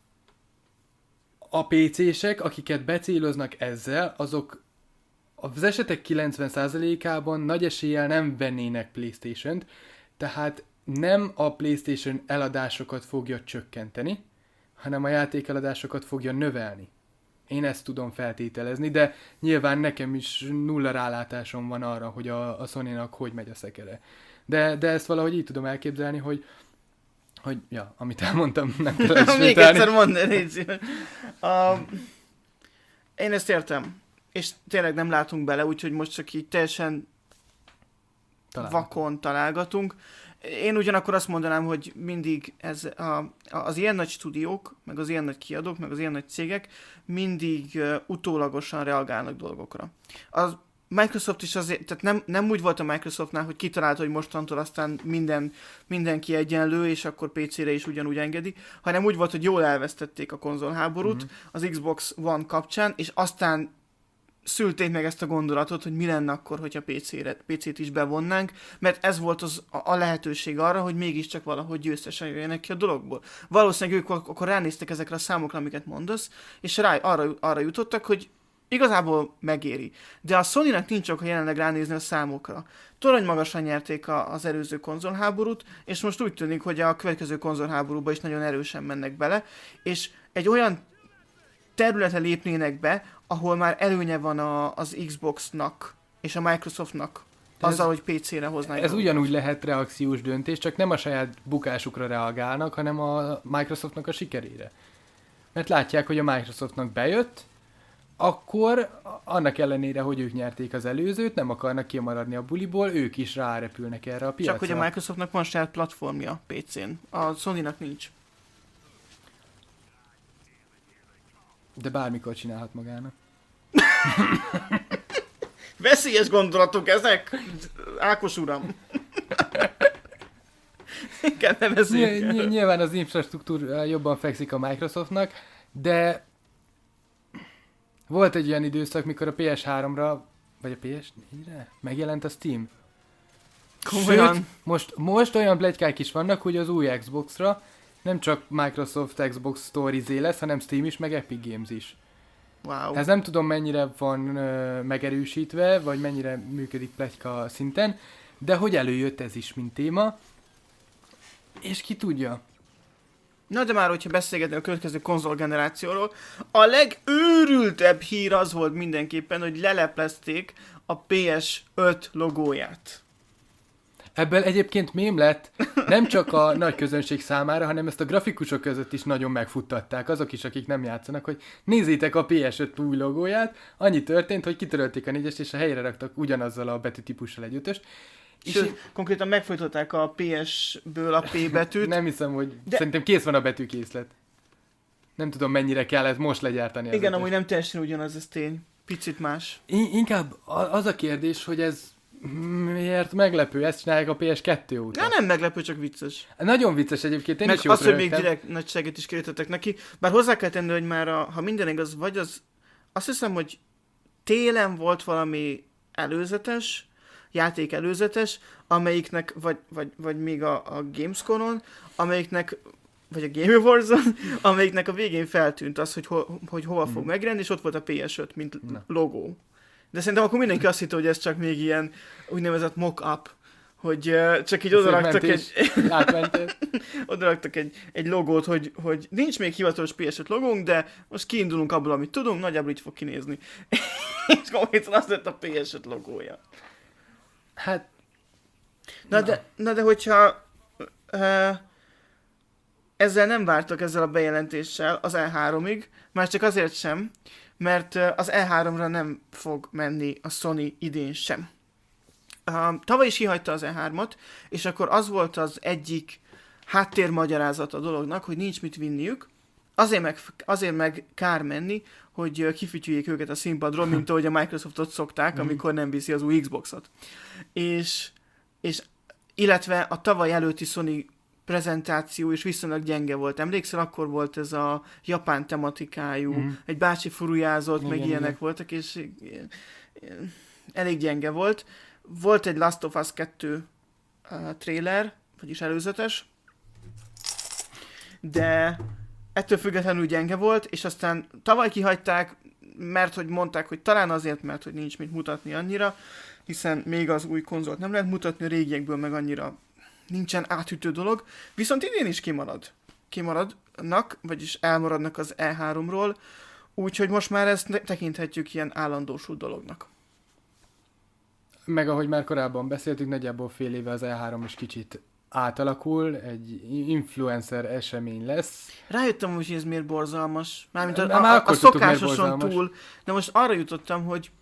a pé cések, akiket becéloznak ezzel, azok az esetek kilencven százalékában nagy eséllyel nem vennének PlayStation-t, tehát nem a PlayStation eladásokat fogja csökkenteni, hanem a játék eladásokat fogja növelni. Én ezt tudom feltételezni, de nyilván nekem is nulla rálátásom van arra, hogy a, a Sony-nak hogy megy a szekere. De, de ezt valahogy így tudom elképzelni, hogy hogy, ja, amit elmondtam, nem kell ismételni. Még egyszer mondd, légy szíves. Uh, én ezt értem. És tényleg nem látunk bele, úgyhogy most csak így teljesen Találgatunk. vakon találgatunk. Én ugyanakkor azt mondanám, hogy mindig ez a, az ilyen nagy stúdiók, meg az ilyen nagy kiadók, meg az ilyen nagy cégek mindig uh, utólagosan reagálnak dolgokra. Az Microsoft is azért, tehát nem, nem úgy volt a Microsoftnál, hogy kitalálta, hogy mostantól aztán minden, mindenki egyenlő, és akkor pé cére is ugyanúgy engedi, hanem úgy volt, hogy jól elvesztették a konzolháborút uh-huh. az Xbox One kapcsán, és aztán szülték meg ezt a gondolatot, hogy mi lenne akkor, hogyha pé cére, pé cét is bevonnánk, mert ez volt az, a, a lehetőség arra, hogy mégiscsak valahogy győztesen jöjjenek ki a dologból. Valószínűleg ők akkor ránéztek ezekre a számokra, amiket mondasz, és rá, arra, arra jutottak, hogy igazából megéri. De a Sony-nak nincs oka jelenleg ránézni a számokra. Torony magasan nyerték a, az előző konzolháborút, és most úgy tűnik, hogy a következő konzolháborúba is nagyon erősen mennek bele, és egy olyan területre lépnének be, ahol már előnye van a, az Xboxnak és a Microsoftnak azzal, ez, hogy pé cére hoznák. Ez ugyanúgy lehet reakciós döntés, csak nem a saját bukásukra reagálnak, hanem a Microsoftnak a sikerére. Mert látják, hogy a Microsoftnak bejött, akkor annak ellenére, hogy ők nyerték az előzőt, nem akarnak kimaradni a buliból, ők is rárepülnek erre a piacra. Csak hogy a Microsoftnak van saját platformja pé cén, a Sony-nak nincs. De bármikor csinálhat magának. Veszélyes gondolatok ezek, Ákos uram. Inkább ne beszéljünk Ny- Nyilván az infrastruktúra jobban fekszik a Microsoftnak, de volt egy olyan időszak, mikor a pé es háromra, vagy a pé es négyre megjelent a Steam. Komolyan? Sőt, most, most olyan pletykák is vannak, hogy az új Xboxra nem csak Microsoft Xbox Store izé lesz, hanem Steam is, meg Epic Games is. Wow. Ez nem tudom, mennyire van ö, megerősítve, vagy mennyire működik pletyka szinten, de hogy előjött ez is, mint téma, és ki tudja. Na de már, hogyha beszélgetni a következő konzolgenerációról, a legőrültebb hír az volt mindenképpen, hogy leleplezték a pé es öt logóját. Ebből egyébként mém lett, nem csak a nagy közönség számára, hanem ezt a grafikusok között is nagyon megfuttatták, azok is, akik nem játszanak, hogy nézzétek a pé es öt új logóját, annyi történt, hogy kitörölték a négyest, és a helyre raktak ugyanazzal a betűtípussal egy ötöst. És Sőt, konkrétan megfojtották a pé es-ből a P betűt. Nem hiszem, hogy de... szerintem kész van a betűkészlet. Nem tudom, mennyire kell ez most legyártani. Igen, ötöst. Amúgy nem teljesen ugyanaz, ez tény. Picit más. I- inkább az a kérdés, hogy ez Miért meglepő? Ezt csinálják a pé es kettő óta. Ja, nem meglepő, csak vicces. Nagyon vicces egyébként, én Meg is jót az, hogy még röhögtem. direkt nagy segít is kértetek neki. Bár hozzá kell tenni, hogy már a, ha minden igaz, vagy az, azt hiszem, hogy télen volt valami előzetes, játék előzetes, amelyiknek, vagy, vagy, vagy még a, a Gamescom-on, amelyiknek, vagy a Game Awards-on, amelyiknek a végén feltűnt az, hogy, ho, hogy hova fog Mhm. megjelenni, és ott volt a pé es öt, mint Na. logó. De szerintem akkor mindenki azt hitte, hogy ez csak még ilyen úgynevezett mock-up, hogy uh, csak így odaraktak egy, Átmentél. odaraktak egy, egy logót, hogy, hogy nincs még hivatalos pé es öt logónk, de most kiindulunk abból, amit tudunk, nagyjából így fog kinézni. És konkrétan az lett a pé es öt logója. Hát, Na, Na. De, na de hogyha uh, ezzel nem vártak ezzel a bejelentéssel az E háromig, már csak azért sem, mert uh, az E háromra nem fog menni a Sony idén sem. Uh, tavaly is kihagyta az E hármat, és akkor az volt az egyik háttérmagyarázat a dolognak, hogy nincs mit vinniük, azért meg, azért meg kár menni, hogy uh, kifütyüljék őket a színpadról, mint ahogy a Microsoftot szokták, Mhm. amikor nem viszi az új Xboxot. És, és illetve a tavaly előtti Sony prezentáció is viszonylag gyenge volt. Emlékszel, akkor volt ez a japán tematikájú, Mhm. egy bácsi furujázott, meg Igen, ilyenek igen. voltak, és eh, eh, elég gyenge volt. Volt egy Last of Us kettő uh, trailer, vagyis előzetes, de ettől függetlenül gyenge volt, és aztán tavaly kihagyták, mert hogy mondták, hogy talán azért, mert hogy nincs mit mutatni annyira, hiszen még az új konzolt nem lehet mutatni, a régiekből meg annyira nincsen átütő dolog, viszont idén is kimarad. Kimaradnak, vagyis elmaradnak az E háromról, úgyhogy most már ezt ne- tekinthetjük ilyen állandósult dolognak. meg ahogy már korábban beszéltük, nagyjából fél éve az E három is kicsit átalakul, egy influencer esemény lesz. Rájöttem, hogy ez miért borzalmas. Mármint a, Már a, a, a akkor tudtuk, miért szokásoson borzalmas. túl. De most arra jutottam, hogy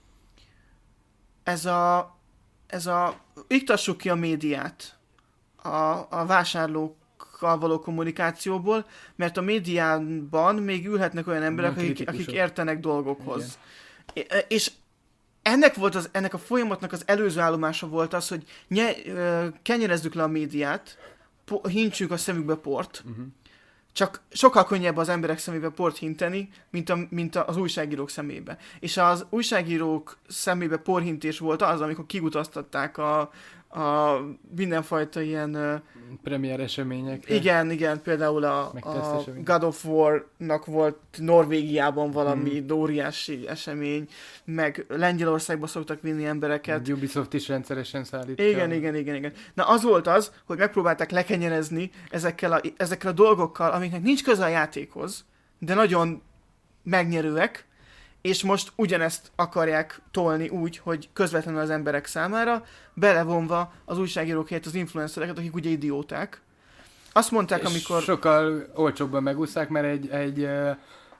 ez a, ez a iktassuk ki a médiát a, a vásárlókkal való kommunikációból, mert a médiában még ülhetnek olyan emberek, Nem akik, kritikusok. akik értenek dolgokhoz. É- És ennek volt az, ennek a folyamatnak az előző állomása volt az, hogy nye, ö, kenyerezzük le a médiát, po, hintsük a szemükbe port, Uh-huh. csak sokkal könnyebb az emberek szemébe port hinteni, mint, a, mint az újságírók szemébe. És az újságírók szemébe porhintés volt az, amikor kiutaztatták a, a mindenfajta ilyen... ö, Premier események. igen, igen, például a, Meg a tesztesemény. God of War-nak volt Norvégiában valami Hmm. hmm. óriási esemény, meg Lengyelországba szoktak vinni embereket. A Ubisoft is rendszeresen szállítja. Igen, igen, igen, igen. Na az volt az, hogy megpróbálták lekenyerezni ezekkel a, ezekkel a dolgokkal, amiknek nincs köze a játékhoz, de nagyon megnyerőek, és most ugyanezt akarják tolni úgy, hogy közvetlenül az emberek számára, belevonva az újságírók helyett az influencereket, akik ugye idióták. Azt mondták, És amikor... sokkal olcsóbban megúszták, mert egy, egy ö,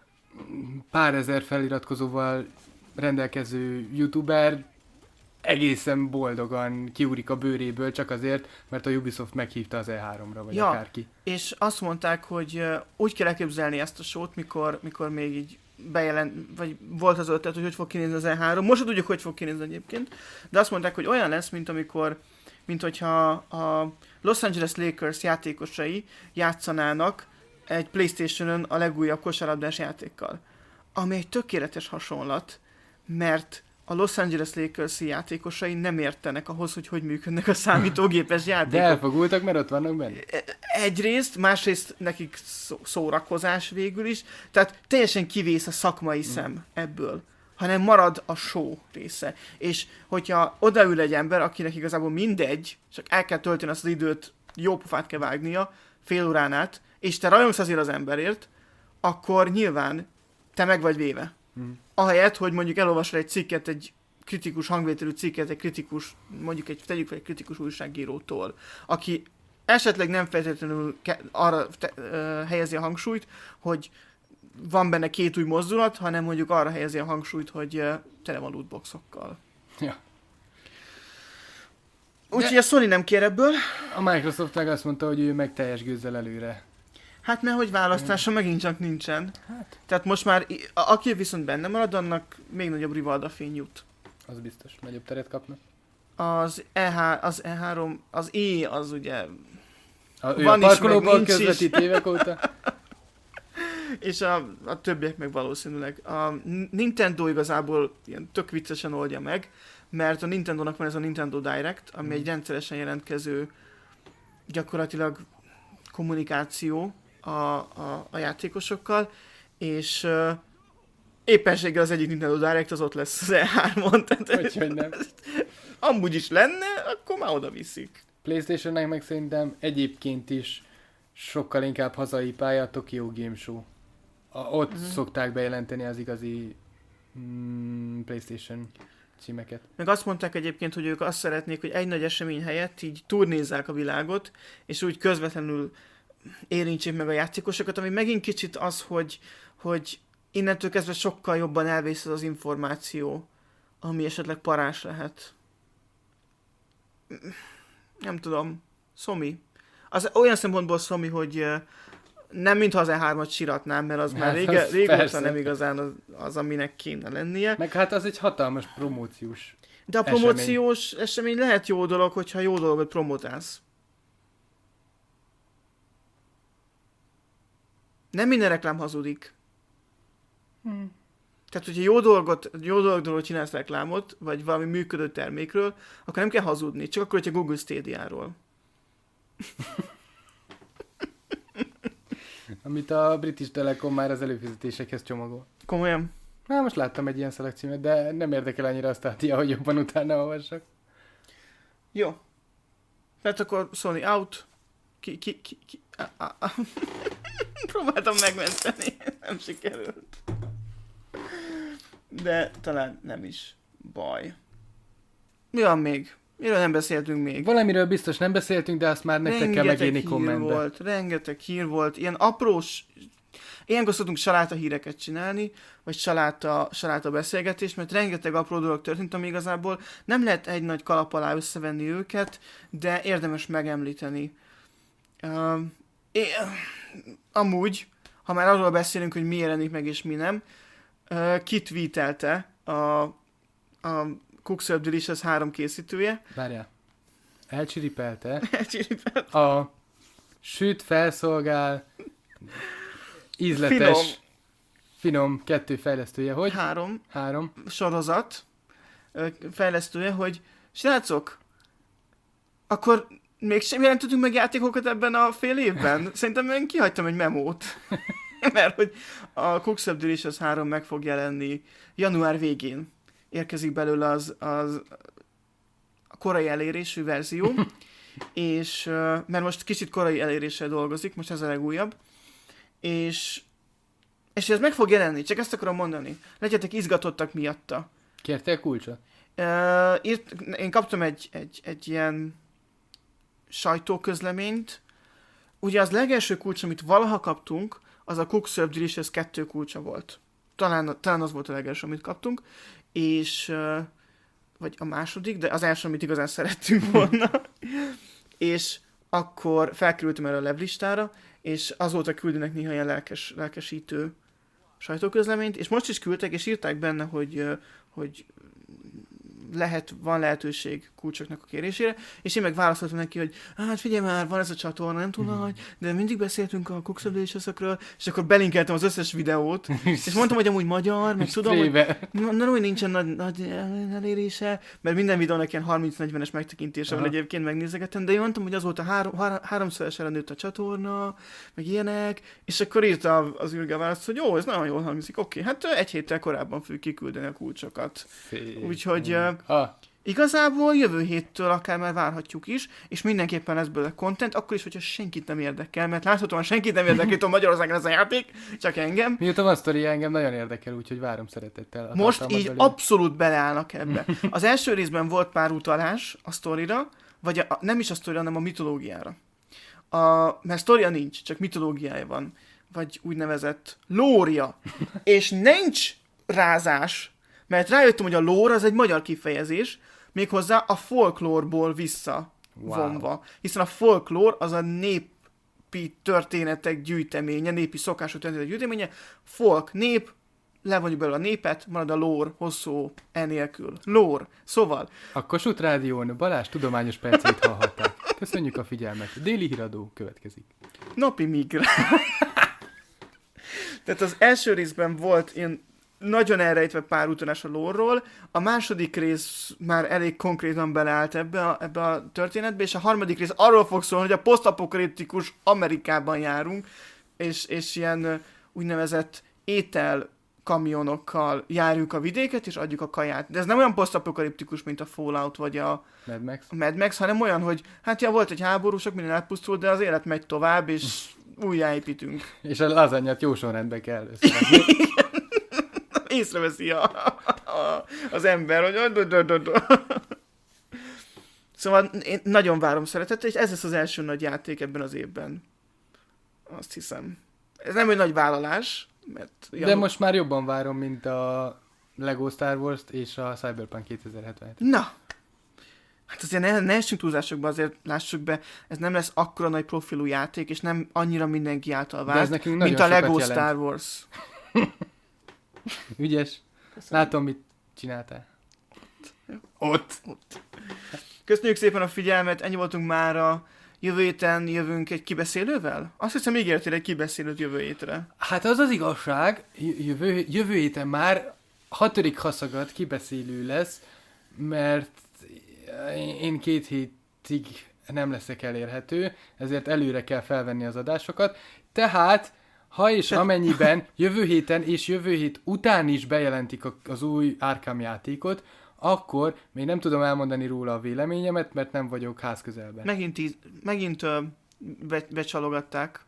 pár ezer feliratkozóval rendelkező youtuber egészen boldogan kiúrik a bőréből csak azért, mert a Ubisoft meghívta az E háromra, vagy Ja. akárki. És azt mondták, hogy ö, úgy kell elképzelni ezt a sót, mikor, mikor még így bejelent, vagy volt az ötlet, hogy hogy fog kinézni az E három. Most sem tudjuk, hogy fog kinézni egyébként, de azt mondták, hogy olyan lesz, mint amikor, mint hogyha a Los Angeles Lakers játékosai játszanának egy PlayStation-ön a legújabb kosárlabdás játékkal. Ami egy tökéletes hasonlat, mert a Los Angeles Lakers játékosai nem értenek ahhoz, hogy hogy működnek a számítógépes De játékok. elfogultak, mert ott vannak benne. Egyrészt, másrészt nekik szó- szórakozás végül is, tehát teljesen kivész a szakmai szem ebből, hanem marad a show része. És hogyha odaül egy ember, akinek igazából mindegy, csak el kell tölteni azt az időt, jó pofát kell vágnia, fél órán át, és te rajongsz azért az emberért, akkor nyilván te meg vagy véve. Mm. Ahelyett, hogy mondjuk elolvasol egy cikket, egy kritikus hangvételű cikket, egy kritikus, mondjuk egy, tegyük fel egy kritikus újságírótól, aki esetleg nem feltétlenül ke- arra te, ö, helyezi a hangsúlyt, hogy van benne két új mozdulat, hanem mondjuk arra helyezi a hangsúlyt, hogy ö, tele van lootboxokkal. Ja. Úgyhogy a Sony nem kér ebből. A Microsoft meg azt mondta, hogy ő meg teljes gőzzel előre. Hát mert hogy választása megint csak nincsen. Hát. Tehát most már, i- a- aki viszont benne marad, annak még nagyobb rivalda fény jut. Az biztos, nagyobb teret kapnak. Az, E három, az E három, az E az ugye... A, ő van a is, meg parkolóban nincs is. közvetít évek óta. És a, a többiek meg valószínűleg. A Nintendo igazából ilyen tök viccesen oldja meg, mert a Nintendónak van ez a Nintendo Direct, ami egy rendszeresen jelentkező gyakorlatilag kommunikáció a, a, a játékosokkal, és uh, éppenséggel az egyik Nintendo Direct az ott lesz az E hármon, tehát Úgyhogy nem. amúgy is lenne, akkor már oda viszik. PlayStation-nek meg szerintem egyébként is sokkal inkább hazai pálya a Tokyo Game Show. A, ott uh-huh. szokták bejelenteni az igazi mm, PlayStation címeket. Meg azt mondták egyébként, hogy ők azt szeretnék, hogy egy nagy esemény helyett így turnézzák a világot, és úgy közvetlenül érintsék meg a játékosokat, ami megint kicsit az, hogy, hogy innentől kezdve sokkal jobban elvész az információ, ami esetleg parás lehet. Nem tudom. Sony. Az olyan szempontból Sony, hogy nem mintha az E hármat siratnám, mert az hát már rége, az régóta persze. Nem igazán az, az, aminek kéne lennie. Meg hát az egy hatalmas promóciós De a promóciós esemény, esemény lehet jó dolog, hogyha jó dolgot promotálsz. Nem minden reklám hazudik. Hmm. Tehát, hogyha jó dolgot, jó dologról csinálsz reklámot, vagy valami működő termékről, akkor nem kell hazudni, csak akkor, hogyha Google Stadia-ról. Amit a British Telecom már az előfizetésekhez csomagol. Komolyan? Na, most láttam egy ilyen szelekciót, de nem érdekel annyira a Stadia, hogy jobban utána olvassak. Jó. Tehát akkor Sony out. Ki, ki, ki, ki. Ah, ah, ah. Próbáltam megmenteni, nem sikerült. De talán nem is baj. Mi van még? Miről nem beszéltünk még? Valamiről biztos nem beszéltünk, de azt már nektek rengeteg kell megírni kommentbe. Volt, rengeteg hír volt, ilyen aprós... Ilyenkor szoktunk saláta híreket csinálni, vagy saláta, saláta beszélgetést, mert rengeteg apró dolog történt, ami igazából nem lehet egy nagy kalap alá összevenni őket, de érdemes megemlíteni. Uh, é, amúgy, ha már arról beszélünk, hogy mi jelenik meg és mi nem, uh, kitweetelte a, a Cookserve Delicious három készítője. Várjál. Elcsiripelte. Elcsiripelte. A süt felszolgál ízletes finom, finom kettő fejlesztője, hogy? Három. Három. Sorozat fejlesztője, hogy srácok, akkor mégsem jelentettünk meg játékokat ebben a fél évben? Szerintem én kihagytam egy memót. Mert hogy a Cookserve Delicious három meg fog jelenni január végén. Érkezik belőle az, az a korai elérésű verzió, és mert most kicsit korai eléréssel dolgozik, most ez a legújabb, és, és ez meg fog jelenni, csak ezt akarom mondani. Legyetek izgatottak miatta. Kértél kulcsot? Uh, írt, én kaptam egy, egy, egy ilyen sajtóközleményt. Ugye az legelső kulcs, amit valaha kaptunk, az a Cookserve Delicious kettő kulcsa volt. Talán, talán az volt a legelső, amit kaptunk, és vagy a második, de az első, amit igazán szerettünk volna. És akkor felkerültem erre a levlistára, és azóta küldenek néha ilyen lelkes, lelkesítő sajtóközleményt, és most is küldtek, és írták benne, hogy, hogy lehet, van lehetőség kulcsoknak a kérésére, és én meg válaszoltam neki, hogy hát figyelj már, van ez a csatorna, nem túl mm. nagy, de mindig beszéltünk a Cookserve Deliciousokról, és akkor belinkeltem az összes videót, és mondtam, hogy amúgy magyar, meg tudom, hogy na, hogy nincsen nagy, nagy elérése, mert minden videónak ilyen harminc-negyvenes megtekintése van egyébként, megnézegetem, de én mondtam, hogy azóta három, há, háromszorosára nőtt a csatorna, meg ilyenek, és akkor írta az ülge választ, hogy jó, ez nagyon jól hangzik, oké, hát egy héttel korábban fog kiküldeni a kulcsokat. Szép. Úgyhogy Ha. Igazából jövő héttől akár már várhatjuk is, és mindenképpen lesz belőle content, akkor is, hogyha senkit nem érdekel, mert láthatóan senkit nem érdekel, hogy Magyarországon ez a játék, csak engem. Miután a sztori engem nagyon érdekel, úgyhogy várom szeretettel. Most így belül. Abszolút beleállnak ebbe. Az első részben volt pár utalás a sztorira, vagy a, nem is a sztorira, hanem a mitológiára. A, mert sztoria nincs, csak mitológiája van, vagy úgynevezett lória. És nincs rázás, mert rájöttem, hogy a lore az egy magyar kifejezés, méghozzá a folklórból visszavonva. Wow. Hiszen a folklór az a népi történetek gyűjteménye, népi szokású történetek gyűjteménye, folk, nép, levonjuk belőle a népet, marad a lore, hosszú e nélkül. Lore. Szóval. A Kossuth Rádión Balázs tudományos perceit hallhatták. Köszönjük a figyelmet. Déli híradó következik. Napi migrán. Tehát az első részben volt ilyen nagyon elrejtve pár utalás a lore-ról, a második rész már elég konkrétan beleállt ebbe a, ebbe a történetbe, és a harmadik rész arról fog szólni, hogy a posztapokaliptikus Amerikában járunk, és, és ilyen úgynevezett étel kamionokkal járjuk a vidéket, és adjuk a kaját. De ez nem olyan posztapokaliptikus, mint a Fallout vagy a Mad Max, a Mad Max, hanem olyan, hogy hát ja, volt egy háború, sok minden elpusztult, de az élet megy tovább, és újjáépítünk. és a lazanyát jó sorrendbe kell összerakni. Észreveszi a, a, az ember, hogy... Szóval én nagyon várom szeretettel, és ez lesz az első nagy játék ebben az évben. Azt hiszem. Ez nem egy nagy vállalás, mert... De ja, most már jobban várom, mint a Lego Star Wars-t és a Cyberpunk kétezer-hetven. Na! Hát azért ne, ne essünk túlzásokba, azért lássuk be, ez nem lesz akkora nagy profilú játék, és nem annyira mindenki által vált, mint a Lego jelent. Star Wars. Ügyes. Köszönöm. Látom, mit csináltál. Ott. Ott. Köszönjük szépen a figyelmet, ennyi voltunk már a jövő héten jövünk egy kibeszélővel? Azt hiszem, ígértél egy kibeszélőt jövő hétre. Hát az az igazság, jövő, jövő héten már hatodik haszagat kibeszélő lesz, mert én két hétig nem leszek elérhető, ezért előre kell felvenni az adásokat. Tehát, ha és amennyiben jövő héten és jövő hét után is bejelentik az új Arkham játékot, akkor még nem tudom elmondani róla a véleményemet, mert nem vagyok házközelben. Megint, tíz, megint uh, be, becsalogatták.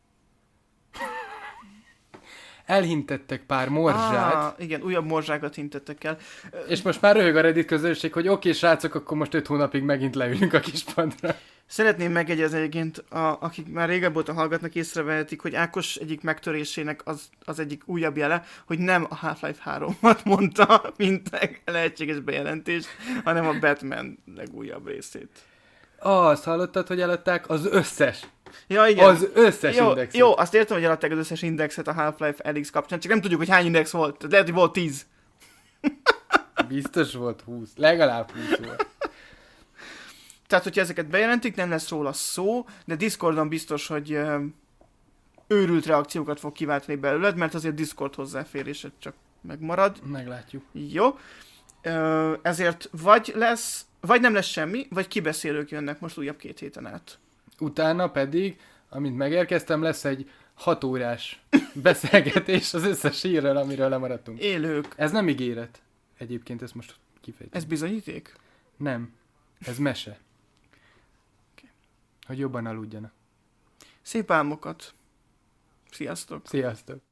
Elhintettek pár morzsát. Ah, igen, újabb morzsákat hintettek el. És most már röhög a Reddit közösség, hogy oké, srácok, akkor most öt hónapig megint leülünk a kis padra. Szeretném megegyezni egyébként, a, akik már régebb óta hallgatnak, észrevehetik, hogy Ákos egyik megtörésének az, az egyik újabb jele, hogy nem a Half-Life háromat mondta, mint lehetséges bejelentés, hanem a Batman legújabb részét. Azt hallottad, hogy eladták az összes? Ja, igen. Az összes jó, indexet. Jó, azt értem, hogy eladták az összes indexet a Half-Life Alyx kapcsán, csak nem tudjuk, hogy hány index volt. Lehet, hogy volt tíz. Biztos volt húsz. Legalább húsz volt. Tehát, hogyha ezeket bejelentik, nem lesz róla szó, de Discordon biztos, hogy ö, őrült reakciókat fog kiváltani belőled, mert azért Discord hozzáférésed csak megmarad. Meglátjuk. Jó. Ö, ezért vagy lesz, vagy nem lesz semmi, vagy kibeszélők jönnek most újabb két héten át. Utána pedig, amint megérkeztem, lesz egy hat órás beszélgetés az összes hírrel, amiről lemaradtunk. Élők. Ez nem ígéret. Egyébként ezt most kifejtem. Ez bizonyíték? Nem. Ez mese. Okay. Hogy jobban aludjanak. Szép álmokat. Sziasztok. Sziasztok.